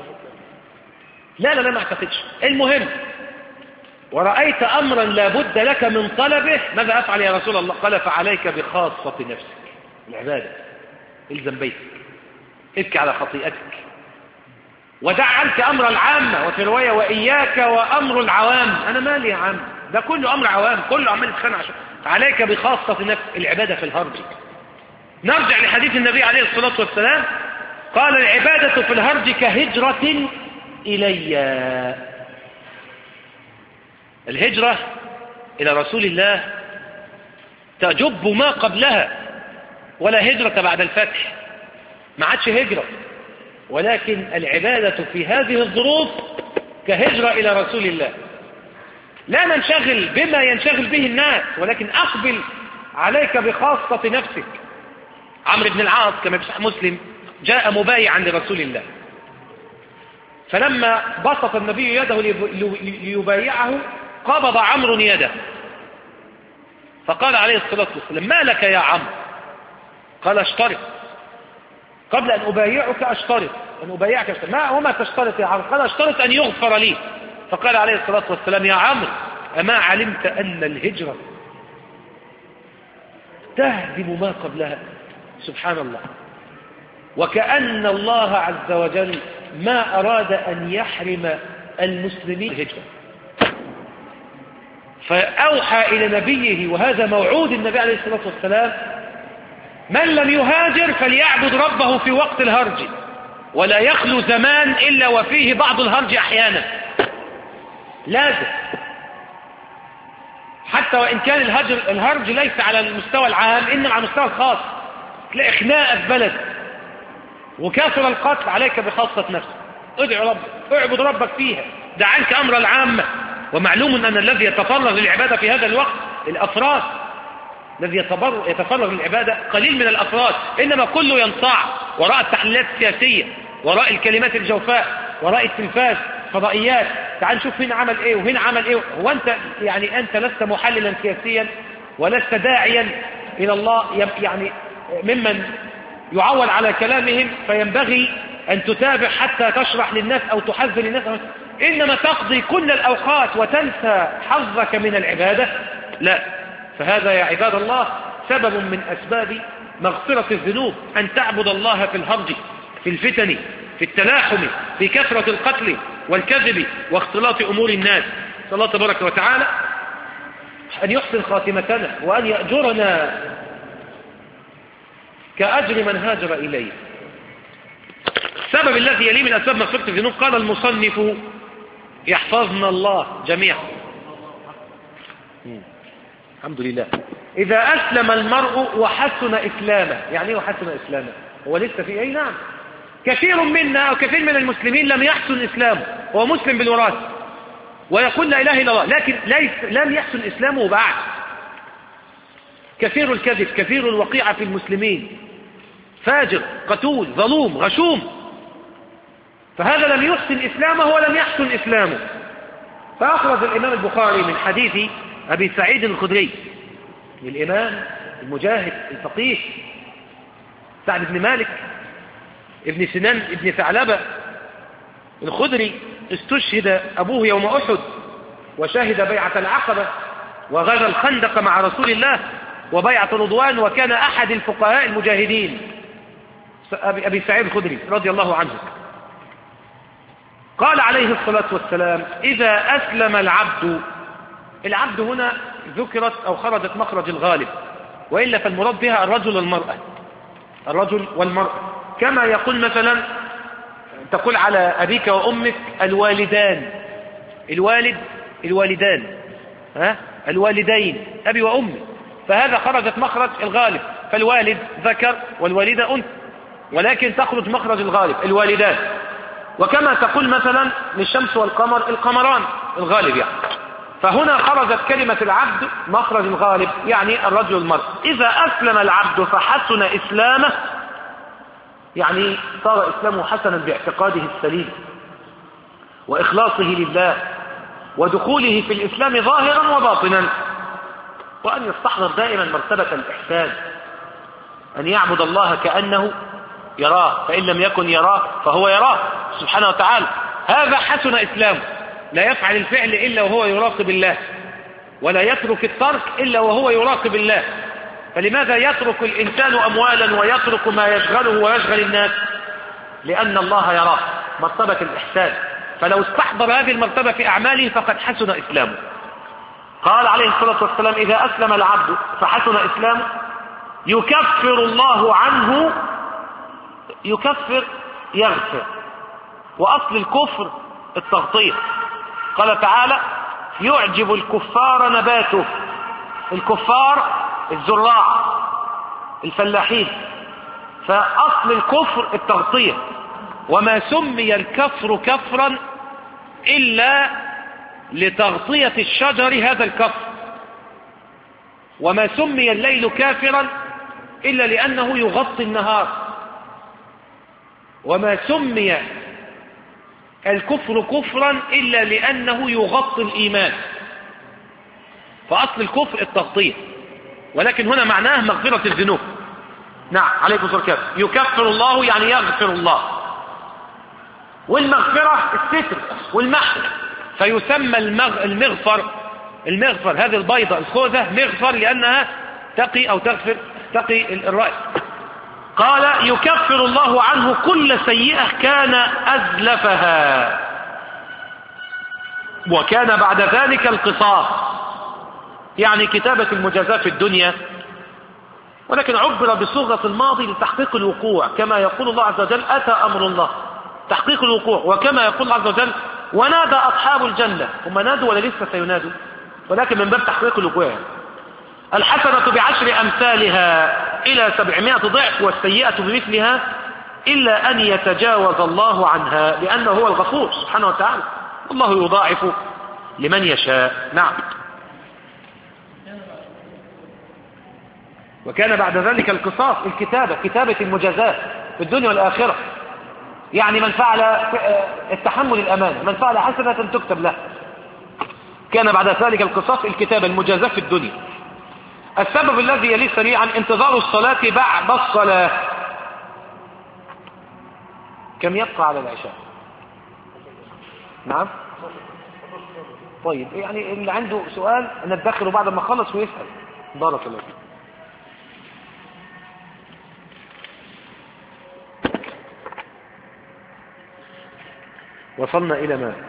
لا لا لا، ما أعتقدش. المهم، ورأيت أمرا لا بد لك من طلبه، ماذا أفعل يا رسول الله؟ قال فعليك بخاصة نفسك، العبادة. الزم بيتك، ابكي على خطيئتك، ودع عنك أمر العامة. وفي رواية وإياك وأمر العوام. أنا مالي يا عم، ده كله أمر عوام، كله عمال يتخانق عشان. عليك بخاصة نفسك، العبادة في الهرج. نرجع لحديث النبي عليه الصلاة والسلام، قال العبادة في الهرج كهجرة إلي. الهجرة إلى رسول الله تجب ما قبلها، ولا هجرة بعد الفتح، ما عادش هجرة. ولكن العبادة في هذه الظروف كهجرة إلى رسول الله. لا ننشغل بما ينشغل به الناس، ولكن أقبل عليك بخاصة نفسك. عمرو بن العاص كما في صحيح مسلم جاء مبايعا لرسول الله، فلما بسط النبي يده ليبايعه قبض عمرو يده، فقال عليه الصلاة والسلام ما لك يا عمرو؟ قال اشترط، قبل أن أبايعك أشترط، أن أبايعك أشترط. ما وما تشترط يا عمرو؟ قال اشترط أن يغفر لي. فقال عليه الصلاة والسلام يا عمرو أما علمت أن الهجرة تهدم ما قبلها؟ سبحان الله. وكأن الله عز وجل ما أراد أن يحرم المسلمين الهجرة، فأوحى إلى نبيه، وهذا موعود النبي عليه الصلاة والسلام، من لم يهاجر فليعبد ربه في وقت الهرج، ولا يخلو زمان إلا وفيه بعض الهرج أحيانا. لازم، حتى وإن كان الهرج, الهرج ليس على المستوى العام، إنما على المستوى الخاص. تلاقي خناقة في بلد وكاثر القتل، عليك بخاصة نفسك، ادعو ربك، اعبد ربك فيها، دع عنك أمر العامة. ومعلوم أن الذي يتفرغ للعبادة في هذا الوقت الأفراد، الذي يتفرغ للعبادة قليل من الأفراد، إنما كله ينصاع وراء التحليلات السياسية، وراء الكلمات الجوفاء، وراء التلفاز، فضائيات. تعال نشوف هنا عمل إيه وهنا عمل إيه. هو أنت يعني أنت لست محللا سياسيا ولست داعيا إلى الله يعني ممن يعول على كلامهم، فينبغي أن تتابع حتى تشرح للناس أو تحذر للناس، إنما تقضي كل الأوقات وتنسى حظك من العبادة؟ لا. فهذا يا عباد الله سبب من أسباب مغفرة الذنوب، أن تعبد الله في الهرج، في الفتن، في التلاحم، في كثرة القتل والكذب واختلاط أمور الناس. صلى الله تبارك وتعالى أن يحسن خاتمتنا، وأن يأجرنا كأجر من هاجر إليه. السبب الذي يلي من أسباب مغفرة الذنوب، قال المصنف يحفظنا الله جميعا. الحمد لله. إذا أسلم المرء وحسن إسلامه. يعني إيه وحسن إسلامه؟ هو لسه في أي؟ نعم، كثير منا أو كثير من المسلمين لم يحسن إسلامه، هو مسلم بالوراثة ويقول لا إله إلا الله، لكن ليس لم يحسن إسلامه بعد. كثير الكذب، كثير الوقيعة في المسلمين، فاجر، قتول، ظلوم، غشوم، فهذا لم يحسن إسلامه ولم يحسن إسلامه. فأخرج الإمام البخاري من حديث أبي سعيد الخدري، الإمام المجاهد الفقيه سعد بن مالك ابن سنان ابن ثعلبة الخدري، استشهد أبوه يوم أحد، وشهد بيعة العقبة، وغزا الخندق مع رسول الله، وبيعة رضوان، وكان أحد الفقهاء المجاهدين أبي سعيد الخدري رضي الله عنه. قال عليه الصلاة والسلام إذا أسلم العبد، العبد هنا ذكرت أو خرجت مخرج الغالب، وإلا فالمراد بها الرجل والمرأة، الرجل والمرأة. كما يقول مثلا تقول على أبيك وأمك الوالدان، الوالد الوالدان، ها الوالدين، أبي وأمي، فهذا خرجت مخرج الغالب، فالوالد ذكر والوالدة أنثى، ولكن تخرج مخرج الغالب الوالدان. وكما تقول مثلا للشمس والقمر القمران الغالب يعني. فهنا خرجت كلمة العبد مخرج الغالب يعني الرجل والمرأة. إذا أسلم العبد فحسن إسلامه يعني صار إسلامه حسنا باعتقاده السليم وإخلاصه لله ودخوله في الإسلام ظاهرا وباطنا، وأن يستحضر دائما مرتبة الإحسان، أن يعبد الله كأنه يراه، فإن لم يكن يراه فهو يراه سبحانه وتعالى. هذا حسن إسلامه، لا يفعل الفعل إلا وهو يراقب الله، ولا يترك الترك إلا وهو يراقب الله. فلماذا يترك الإنسان أموالا ويترك ما يشغله ويشغل الناس؟ لأن الله يراه، مرتبة الإحسان. فلو استحضر هذه المرتبة في أعماله فقد حسن إسلامه. قال عليه الصلاة والسلام: إذا أسلم العبد فحسن إسلامه يكفر الله عنه، يكفر يغفر، وأصل الكفر التغطية. قال تعالى: يعجب الكفار نباته. الكفار الزراع الفلاحين، فأصل الكفر التغطية. وما سمي الكفر كفرا إلا لتغطية الشجر هذا الكفر، وما سمي الليل كافرا إلا لأنه يغطي النهار، وما سمي الكفر كفرا إلا لأنه يغطي الإيمان. فأصل الكفر التغطية، ولكن هنا معناه مغفرة الذنوب. نعم عليكم السلام. يكفر الله يعني يغفر الله، والمغفرة الستر والمحو، فيسمى المغ... المغفر المغفر هذه البيضة الخوذة مغفر لأنها تقي أو تغفر تقي الرأس. قال: يكفر الله عنه كل سيئة كان أزلفها، وكان بعد ذلك القصاص، يعني كتابة المجازاة في الدنيا، ولكن عبر بصيغة الماضي لتحقيق الوقوع، كما يقول الله عز وجل: أتى أمر الله، تحقيق الوقوع. وكما يقول الله عز وجل: ونادى أصحاب الجنة. هم نادوا ولا لسه سينادوا؟ ولكن من باب تحقيق الوقوع. الحسنة بعشر أمثالها إلى سبعمائة ضعف، والسيئة بمثلها إلا أن يتجاوز الله عنها، لأنه هو الغفور سبحانه وتعالى، والله يضاعف لمن يشاء. نعم. وكان بعد ذلك القصاص، الكتابة، كتابة المجازات في الدنيا والآخرة، يعني من فعل التحمل الأمانة، من فعل حسنة تكتب له. كان بعد ذلك القصاص، الكتابة، المجازاة في الدنيا. السبب الذي يلي سريعا انتظار الصلاة بعد الصلاة. كم يبقى على العشاء؟ نعم. طيب يعني اللي عنده سؤال ندخله بعد ما خلص ويسأل. بارك الله فيك. وصلنا إلى ما؟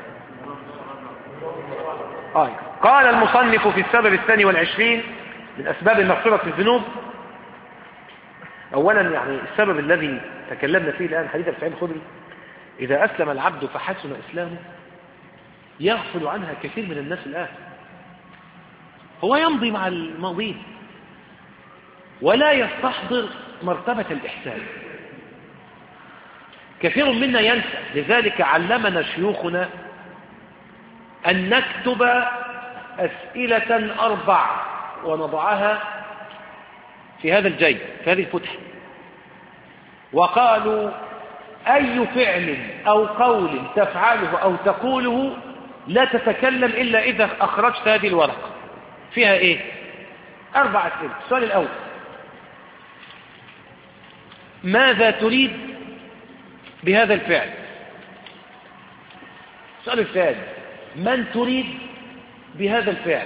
آه. قال المصنف في السبب الثاني والعشرين من أسباب مغفرة الذنوب، أولا يعني السبب الذي تكلمنا فيه الآن حديث سعيد الخدري: إذا أسلم العبد فحسن إسلامه يغفل عنها كثير من الناس الآن. هو يمضي مع الماضين ولا يستحضر مرتبة الإحسان. كثير منا ينسى، لذلك علمنا شيوخنا أن نكتب أسئلة أربع ونضعها في هذا الجيب، في هذه الفتحة. وقالوا: أي فعل أو قول تفعله أو تقوله لا تتكلم إلا إذا أخرجت هذه الورقة. فيها إيه؟ أربع أسئلة. السؤال الأول: ماذا تريد بهذا الفعل؟ السؤال الثاني: من تريد بهذا الفعل؟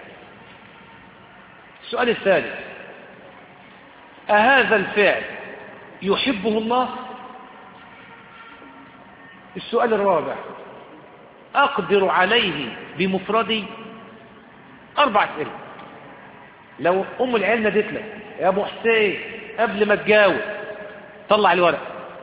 السؤال الثالث: أهذا الفعل يحبه الله؟ السؤال الرابع: أقدر عليه بمفردي؟ أربع أسئلة. لو أم العيال نادت لك: يا أبو حسين قبل ما تجاوب طلع الورق.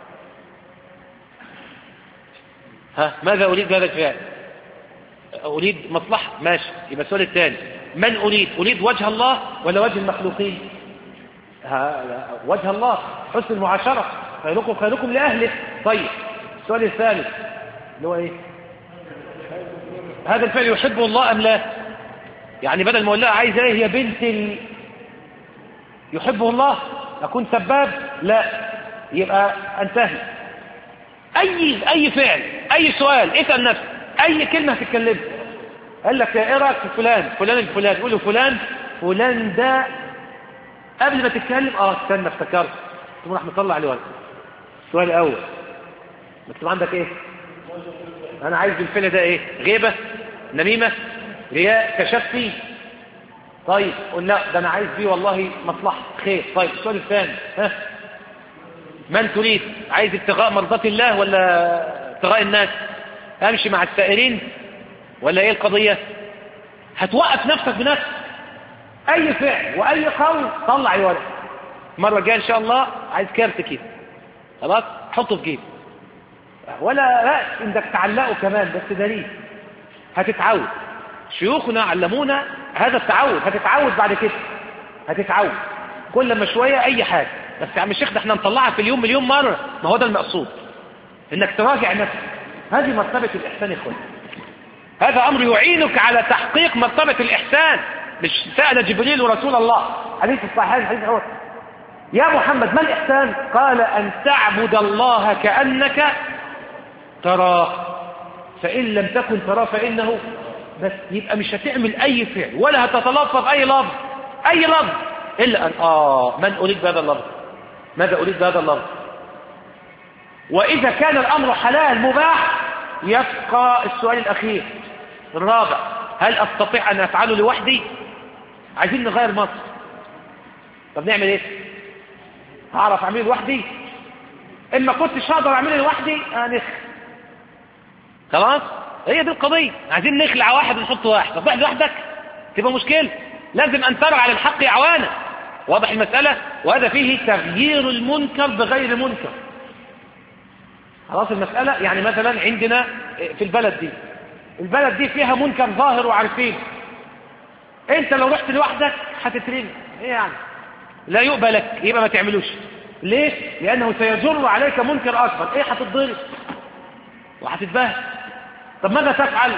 ها، ماذا أريد بهذا الفعل؟ أريد مصلحة، ماشي. يبقى السؤال الثاني: من أريد؟ أريد وجه الله ولا وجه المخلوقين؟ ها، وجه الله، حسن المعاشرة، خيركم خيركم لأهله. طيب السؤال الثالث اللي هو ايه؟ هذا الفعل يحبه الله ام لا؟ يعني بدل ما اقول لها عايزه ايه يا بنت ال... يحبه الله اكون سباب؟ لا، يبقى انتهي. اي اي فعل، اي سؤال اسال نفسك، اي كلمه هتتكلمها. قال لك ايه رايك في فلان فلان الفلان، قول له فلان فلان ده قبل ما تتكلم اه استنى افتكرت، ثم راح مطلع عليه ورقه. السؤال الاول مكتوب عندك ايه؟ انا عايز الفعل ده ايه؟ غيبه، نميمه، رياء، كشفتي. طيب قول لا ده انا عايز بيه والله مصلحه خير. طيب السؤال الثاني ها من تريد؟ عايز ابتغاء مرضات الله ولا ابتغاء الناس؟ امشي مع السائرين ولا ايه القضيه؟ هتوقف نفسك بنفسك. اي فعل واي قول طلع الورق. المره الجايه ان شاء الله عايز كارت كده خلاص حطه في جيب، ولا رأس انك تعلقه كمان، بس دليل هتتعود. شيوخنا علمونا هذا التعود، هتتعود بعد كده، هتتعود كل ما شويه اي حاجه. بس يا عم الشيخ ده احنا نطلعها في اليوم مليون مره، ما هو ده المقصود، انك تراجع نفسك. هذه مرتبه الاحسان يا اخوان، هذا امر يعينك على تحقيق مرتبه الاحسان. مش سأل جبريل ورسول الله حديث الصحيحين حديث عمر يا محمد ما الإحسان؟ قال أن تعبد الله كأنك تراه فإن لم تكن تراه فإنه. بس يبقى مش هتعمل أي فعل ولا هتتلفظ أي لفظ أي لفظ إلا أن آه من أريد بهذا اللفظ؟ ماذا أريد بهذا اللفظ؟ وإذا كان الأمر حلال مباح يبقى السؤال الأخير الرابع، هل أستطيع أن أفعله لوحدي؟ عايزين نغير مصر، طب نعمل إيه؟ هعرف أعمله لوحدي؟ إما كنتش هقدر أعمله لوحدي هنخ خلاص. هي دي القضية، عايزين نخلع واحد ونحط واحد. طب واحد لوحدك تبقى مشكلة، لازم أن ترى على الحق أعوانا. واضح المسألة؟ وهذا فيه تغيير المنكر بغير منكر. خلاص المسألة. يعني مثلا عندنا في البلد دي، البلد دي فيها منكر ظاهر وعارفين، انت لو رحت لوحدك هتترمي. ايه يعني؟ لا يقبل لك، يبقى ما تعملوش. ليه؟ لأنه سيجر عليك منكر أكبر. ايه هتتضرب وهتتبهدل. طب ماذا تفعل؟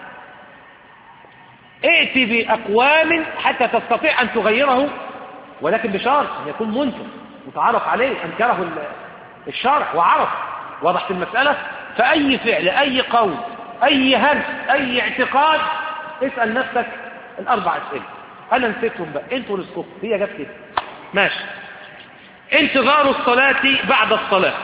ائتي بأقوام حتى تستطيع أن تغيره، ولكن بشرط أن يكون منكر متعارف عليه، أنكره الشرع وعرف. وضحت المسألة؟ فأي فعل أي قول أي همس أي اعتقاد اسأل نفسك الأربع أسئلة. أنا نسيتهم بقى، انتوا رزقكم، هي جت كده ماشي. انتظار الصلاة بعد الصلاة.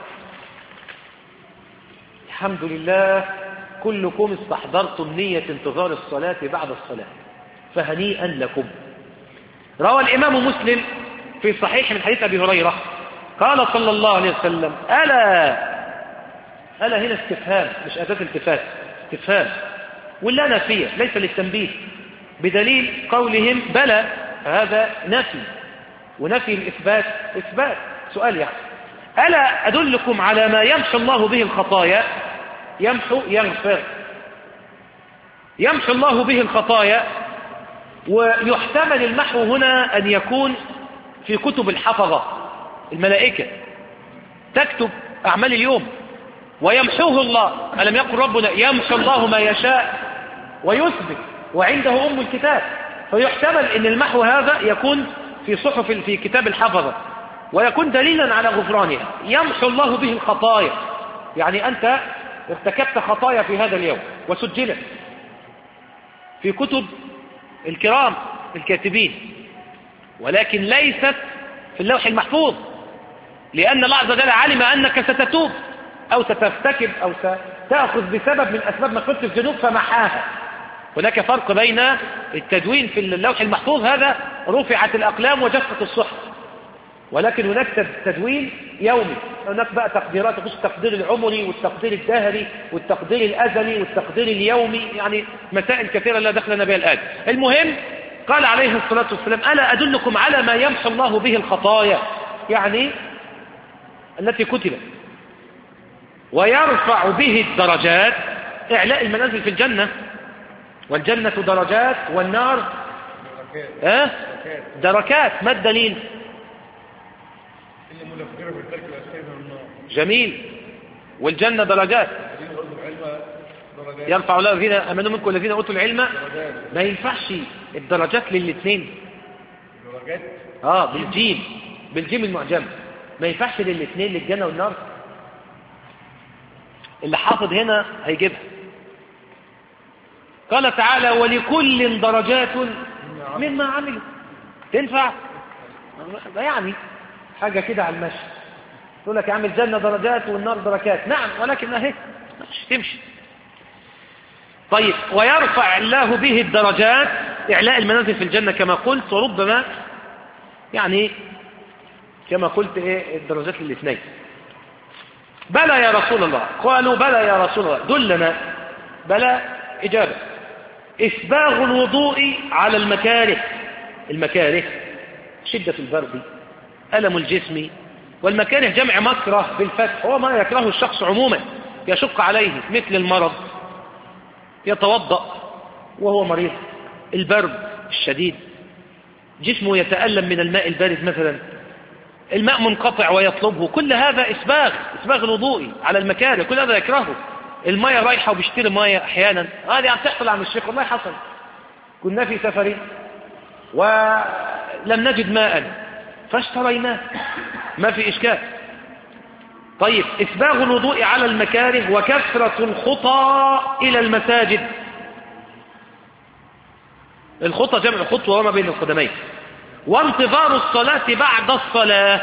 الحمد لله كلكم استحضرتم نية انتظار الصلاة بعد الصلاة، فهنيئا لكم. روى الإمام مسلم في صحيح من حديث أبي هريرة قال صلى الله عليه وسلم ألا ألا هنا استفهام مش أداة التفات، استفهام ولا نافية ليس للتنبيه، بدليل قولهم بلى، هذا نفي، ونفي الإثبات إثبات. سؤال يعني ألا أدلكم على ما يمحو الله به الخطايا؟ يمحو يغفر، يمحو الله به الخطايا. ويحتمل المحو هنا أن يكون في كتب الحفظة، الملائكة تكتب أعمال اليوم ويمحوه الله. ألم يقل ربنا يمحو الله ما يشاء ويثبت وعنده أم الكتاب؟ فيحتمل أن المحو هذا يكون في صحف في كتاب الحفظة ويكون دليلا على غفرانها. يمحو الله به الخطايا، يعني أنت ارتكبت خطايا في هذا اليوم وسجلت في كتب الكرام الكاتبين، ولكن ليست في اللوح المحفوظ، لأن الله عز وجل علم أنك ستتوب أو سترتكب أو ستأخذ بسبب من أسباب مغفرة الذنوب فمحاها. هناك فرق بين التدوين في اللوح المحفوظ، هذا رفعت الأقلام وجفت الصحف، ولكن هناك تدوين يومي. هناك بقى تقديرات، تخص التقدير العمري والتقدير الدهري والتقدير الأزلي والتقدير اليومي، يعني مسائل كثيرة لا دخل لنا بها الآن. المهم قال عليه الصلاة والسلام ألا أدلكم على ما يمحو الله به الخطايا، يعني التي كتبت، ويرفع به الدرجات، إعلاء المنازل في الجنة، والجنة درجات والنار أه؟ دركات. ما الدليل؟ جميل. والجنة درجات. الذين أوتوا العلم درجات. يرفع الله الذين آمنوا منكم والذين أوتوا العلم. ما ينفعش الدرجات للاثنين. درجات. اه بالجيم، بالجيم المعجم. ما ينفعش للاثنين، للجنة والنار. اللي حافظ هنا هيجيبها. قال تعالى ولكل درجات مما عملوا. تنفع يعني حاجة كده على المشي، تقول لك يا عم الجنة درجات والنار دركات. نعم، ولكن اهي مش تمشي. طيب، ويرفع الله به الدرجات، إعلاء المنازل في الجنة كما قلت، وربما يعني كما قلت ايه الدرجات للاثنين. بلى يا رسول الله. قالوا بلى يا رسول الله، دلنا. بلى إجابة. إسباغ الوضوء على المكاره. المكاره شدة البرد، ألم الجسم، والمكاره جمع مكره بالفتح، هو ما يكره الشخص عموما يشق عليه، مثل المرض، يتوضأ وهو مريض، البرد الشديد، جسمه يتألم من الماء البارد مثلا، الماء منقطع ويطلبه، كل هذا إسباغ، إسباغ الوضوء على المكاره، كل هذا يكرهه. المية رايحة وبيشتري مية أحيانا، هذه عم تحصل عن الشيخ، والله حصل. كنا في سفر ولم نجد ماء فاشتريناه، ما في إشكال. طيب، إسباغ الوضوء على المكاره، وكثرة الخطى إلى المساجد. الخطى جمع خطوة وما بين القدمين. وانتظار الصلاة بعد الصلاة،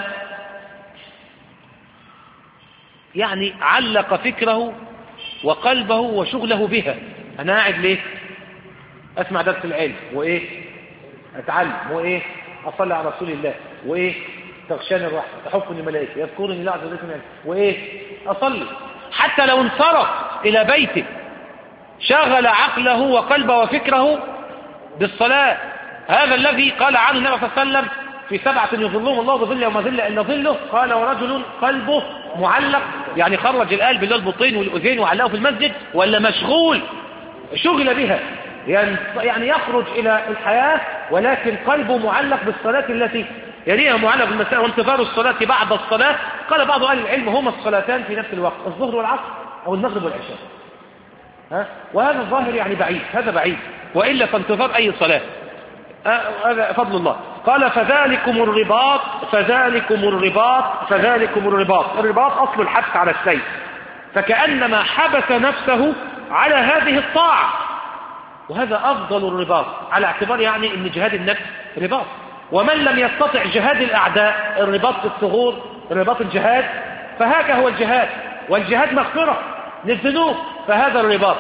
يعني علق فكره وقلبه وشغله بها. أنا قاعد ليه؟ أسمع درس العلم، وإيه؟ أتعلم، وإيه؟ أصلي على رسول الله، وإيه؟ تغشاني الرحمة، تحفني الملائكة، يذكرني الله عز وجل، وإيه؟ أصلي. حتى لو انصرف إلى بيته شغل عقله وقلبه وفكره بالصلاة. هذا الذي قال عنه النبي صلى الله عليه وسلم في سبعة يظلهم الله بظله وما ظل إلا ظله، قال ورجل قلبه معلق، يعني خرج القلب اللي هو البطين والأذين وعلقه في المسجد، ولا مشغول شغل بها، يعني يخرج إلى الحياة ولكن قلبه معلق بالصلاة التي يليها، معلق بالمساء، وانتظار الصلاة بعد الصلاة. قال بعض أهل العلم هما الصلاتان في نفس الوقت، الظهر والعصر أو المغرب والعشاء. ها؟ وهذا الظاهر يعني بعيد، هذا بعيد، وإلا فانتظار أي صلاة هذا فضل الله. قال فذلكم الرباط فذلكم الرباط فذلكم الرباط. الرباط أصل الحبس على الشيء، فكأنما حبس نفسه على هذه الطاعة، وهذا أفضل الرباط، على اعتبار يعني أن جهاد النفس رباط. ومن لم يستطع جهاد الأعداء، الرباط في الثغور، الرباط الجهاد، فهذا هو الجهاد، والجهاد مغفرة للذنوب، فهذا الرباط.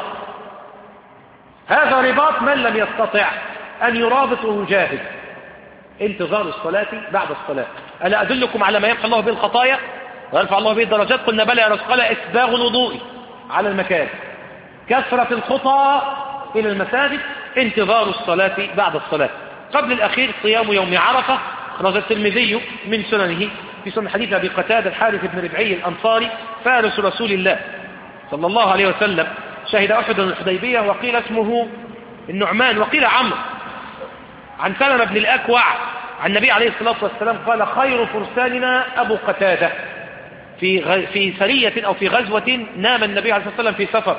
هذا رباط من لم يستطع أن يرابط ويجاهد. انتظار الصلاة بعد الصلاة. ألا أدلكم على ما يمحى الله به الخطايا ويرفع الله به الدرجات؟ قلنا بلى يا رسول. قال إسباغ الوضوء على المكان، كثرة الخطى إلى المساجد، انتظار الصلاة بعد الصلاة. قبل الأخير صيام يوم عرفة، أخرج الترمذي من سننه في سنن حديث أبي قتادة الحارث بن ربعي الأنصاري فارس رسول الله صلى الله عليه وسلم، شهد أحد الحديبية، وقيل اسمه النعمان وقيل عمرو، عن سلمة بن الأكوع عن النبي عليه الصلاة والسلام قال خير فرساننا أبو قتادة. في غ... في سرية أو في غزوة نام النبي عليه الصلاة والسلام في سفر،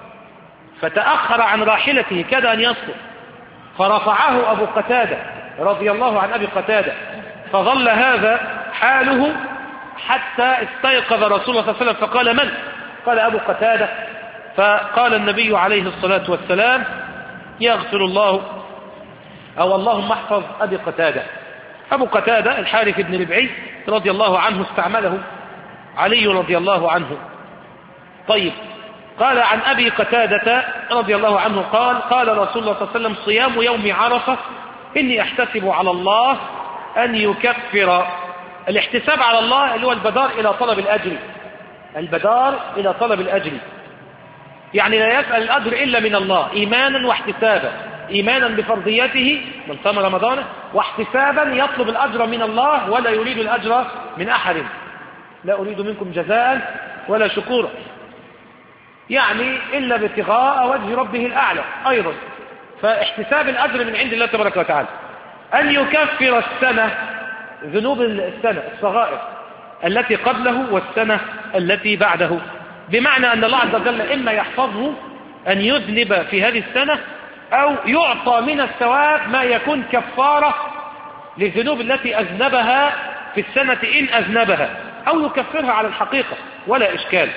فتأخر عن راحلته كاد أن يسقط، فرفعه أبو قتادة رضي الله عن أبي قتادة، فظل هذا حاله حتى استيقظ رسول الله صلى الله عليه وسلم فقال من؟ قال أبو قتادة. فقال النبي عليه الصلاة والسلام يغفر الله أو اللهم احفظ أبي قتادة. أبو قتادة الحارث بن ربعي رضي الله عنه استعمله علي رضي الله عنه. طيب، قال عن أبي قتادة رضي الله عنه قال قال رسول الله صلى الله عليه وسلم صيام يوم عرفة إني أحتسب على الله أن يكفر. الاحتساب على الله اللي هو البدار إلى طلب الأجر، البدار إلى طلب الأجر، يعني لا يسأل الأجر إلا من الله، إيمانا واحتسابا، إيمانا بفرضيته من صام رمضان، واحتسابا يطلب الأجر من الله ولا يريد الأجر من أحد، لا أريد منكم جزاء ولا شكورا، يعني إلا ابتغاء وجه ربه الأعلى أيضا. فاحتساب الأجر من عند الله تبارك وتعالى. أن يكفر السنة، ذنوب السنة الصغائر التي قبله والسنة التي بعده. بمعنى أن الله عز وجل إما يحفظه أن يذنب في هذه السنة أو يعطى من الثواب ما يكون كفارة للذنوب التي أذنبها في السنة إن أذنبها، أو يكفرها على الحقيقة ولا إشكال.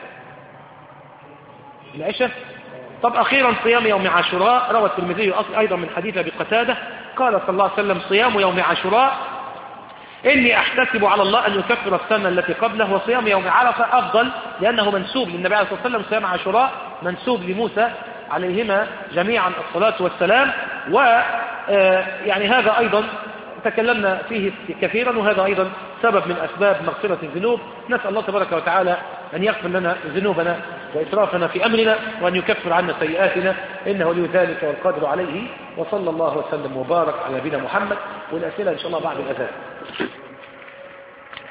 العشاء. طب أخيرا صيام يوم عاشوراء، روى الترمذي أيضا من حديث أبي قتادة قال صلى الله عليه وسلم: صيام يوم عاشوراء إني أحتسب على الله أن يكفر السنة التي قبله، وصيام يوم عرفة أفضل لأنه منسوب للنبي عليه الصلاة والسلام، صيام عاشوراء منسوب لموسى عليهما جميعا الصلاة والسلام. و يعني هذا أيضا تكلمنا فيه كثيرا، وهذا أيضا سبب من أسباب مغفرة الذنوب. نسأل الله تبارك وتعالى أن يغفر لنا ذنوبنا وإسرافنا في أمرنا، وأن يكفر عنا سيئاتنا، إنه ولي ذلك والقادر عليه. وصلى الله وسلم وبارك على نبينا محمد. والأسئلة إن شاء الله بعد الأذان.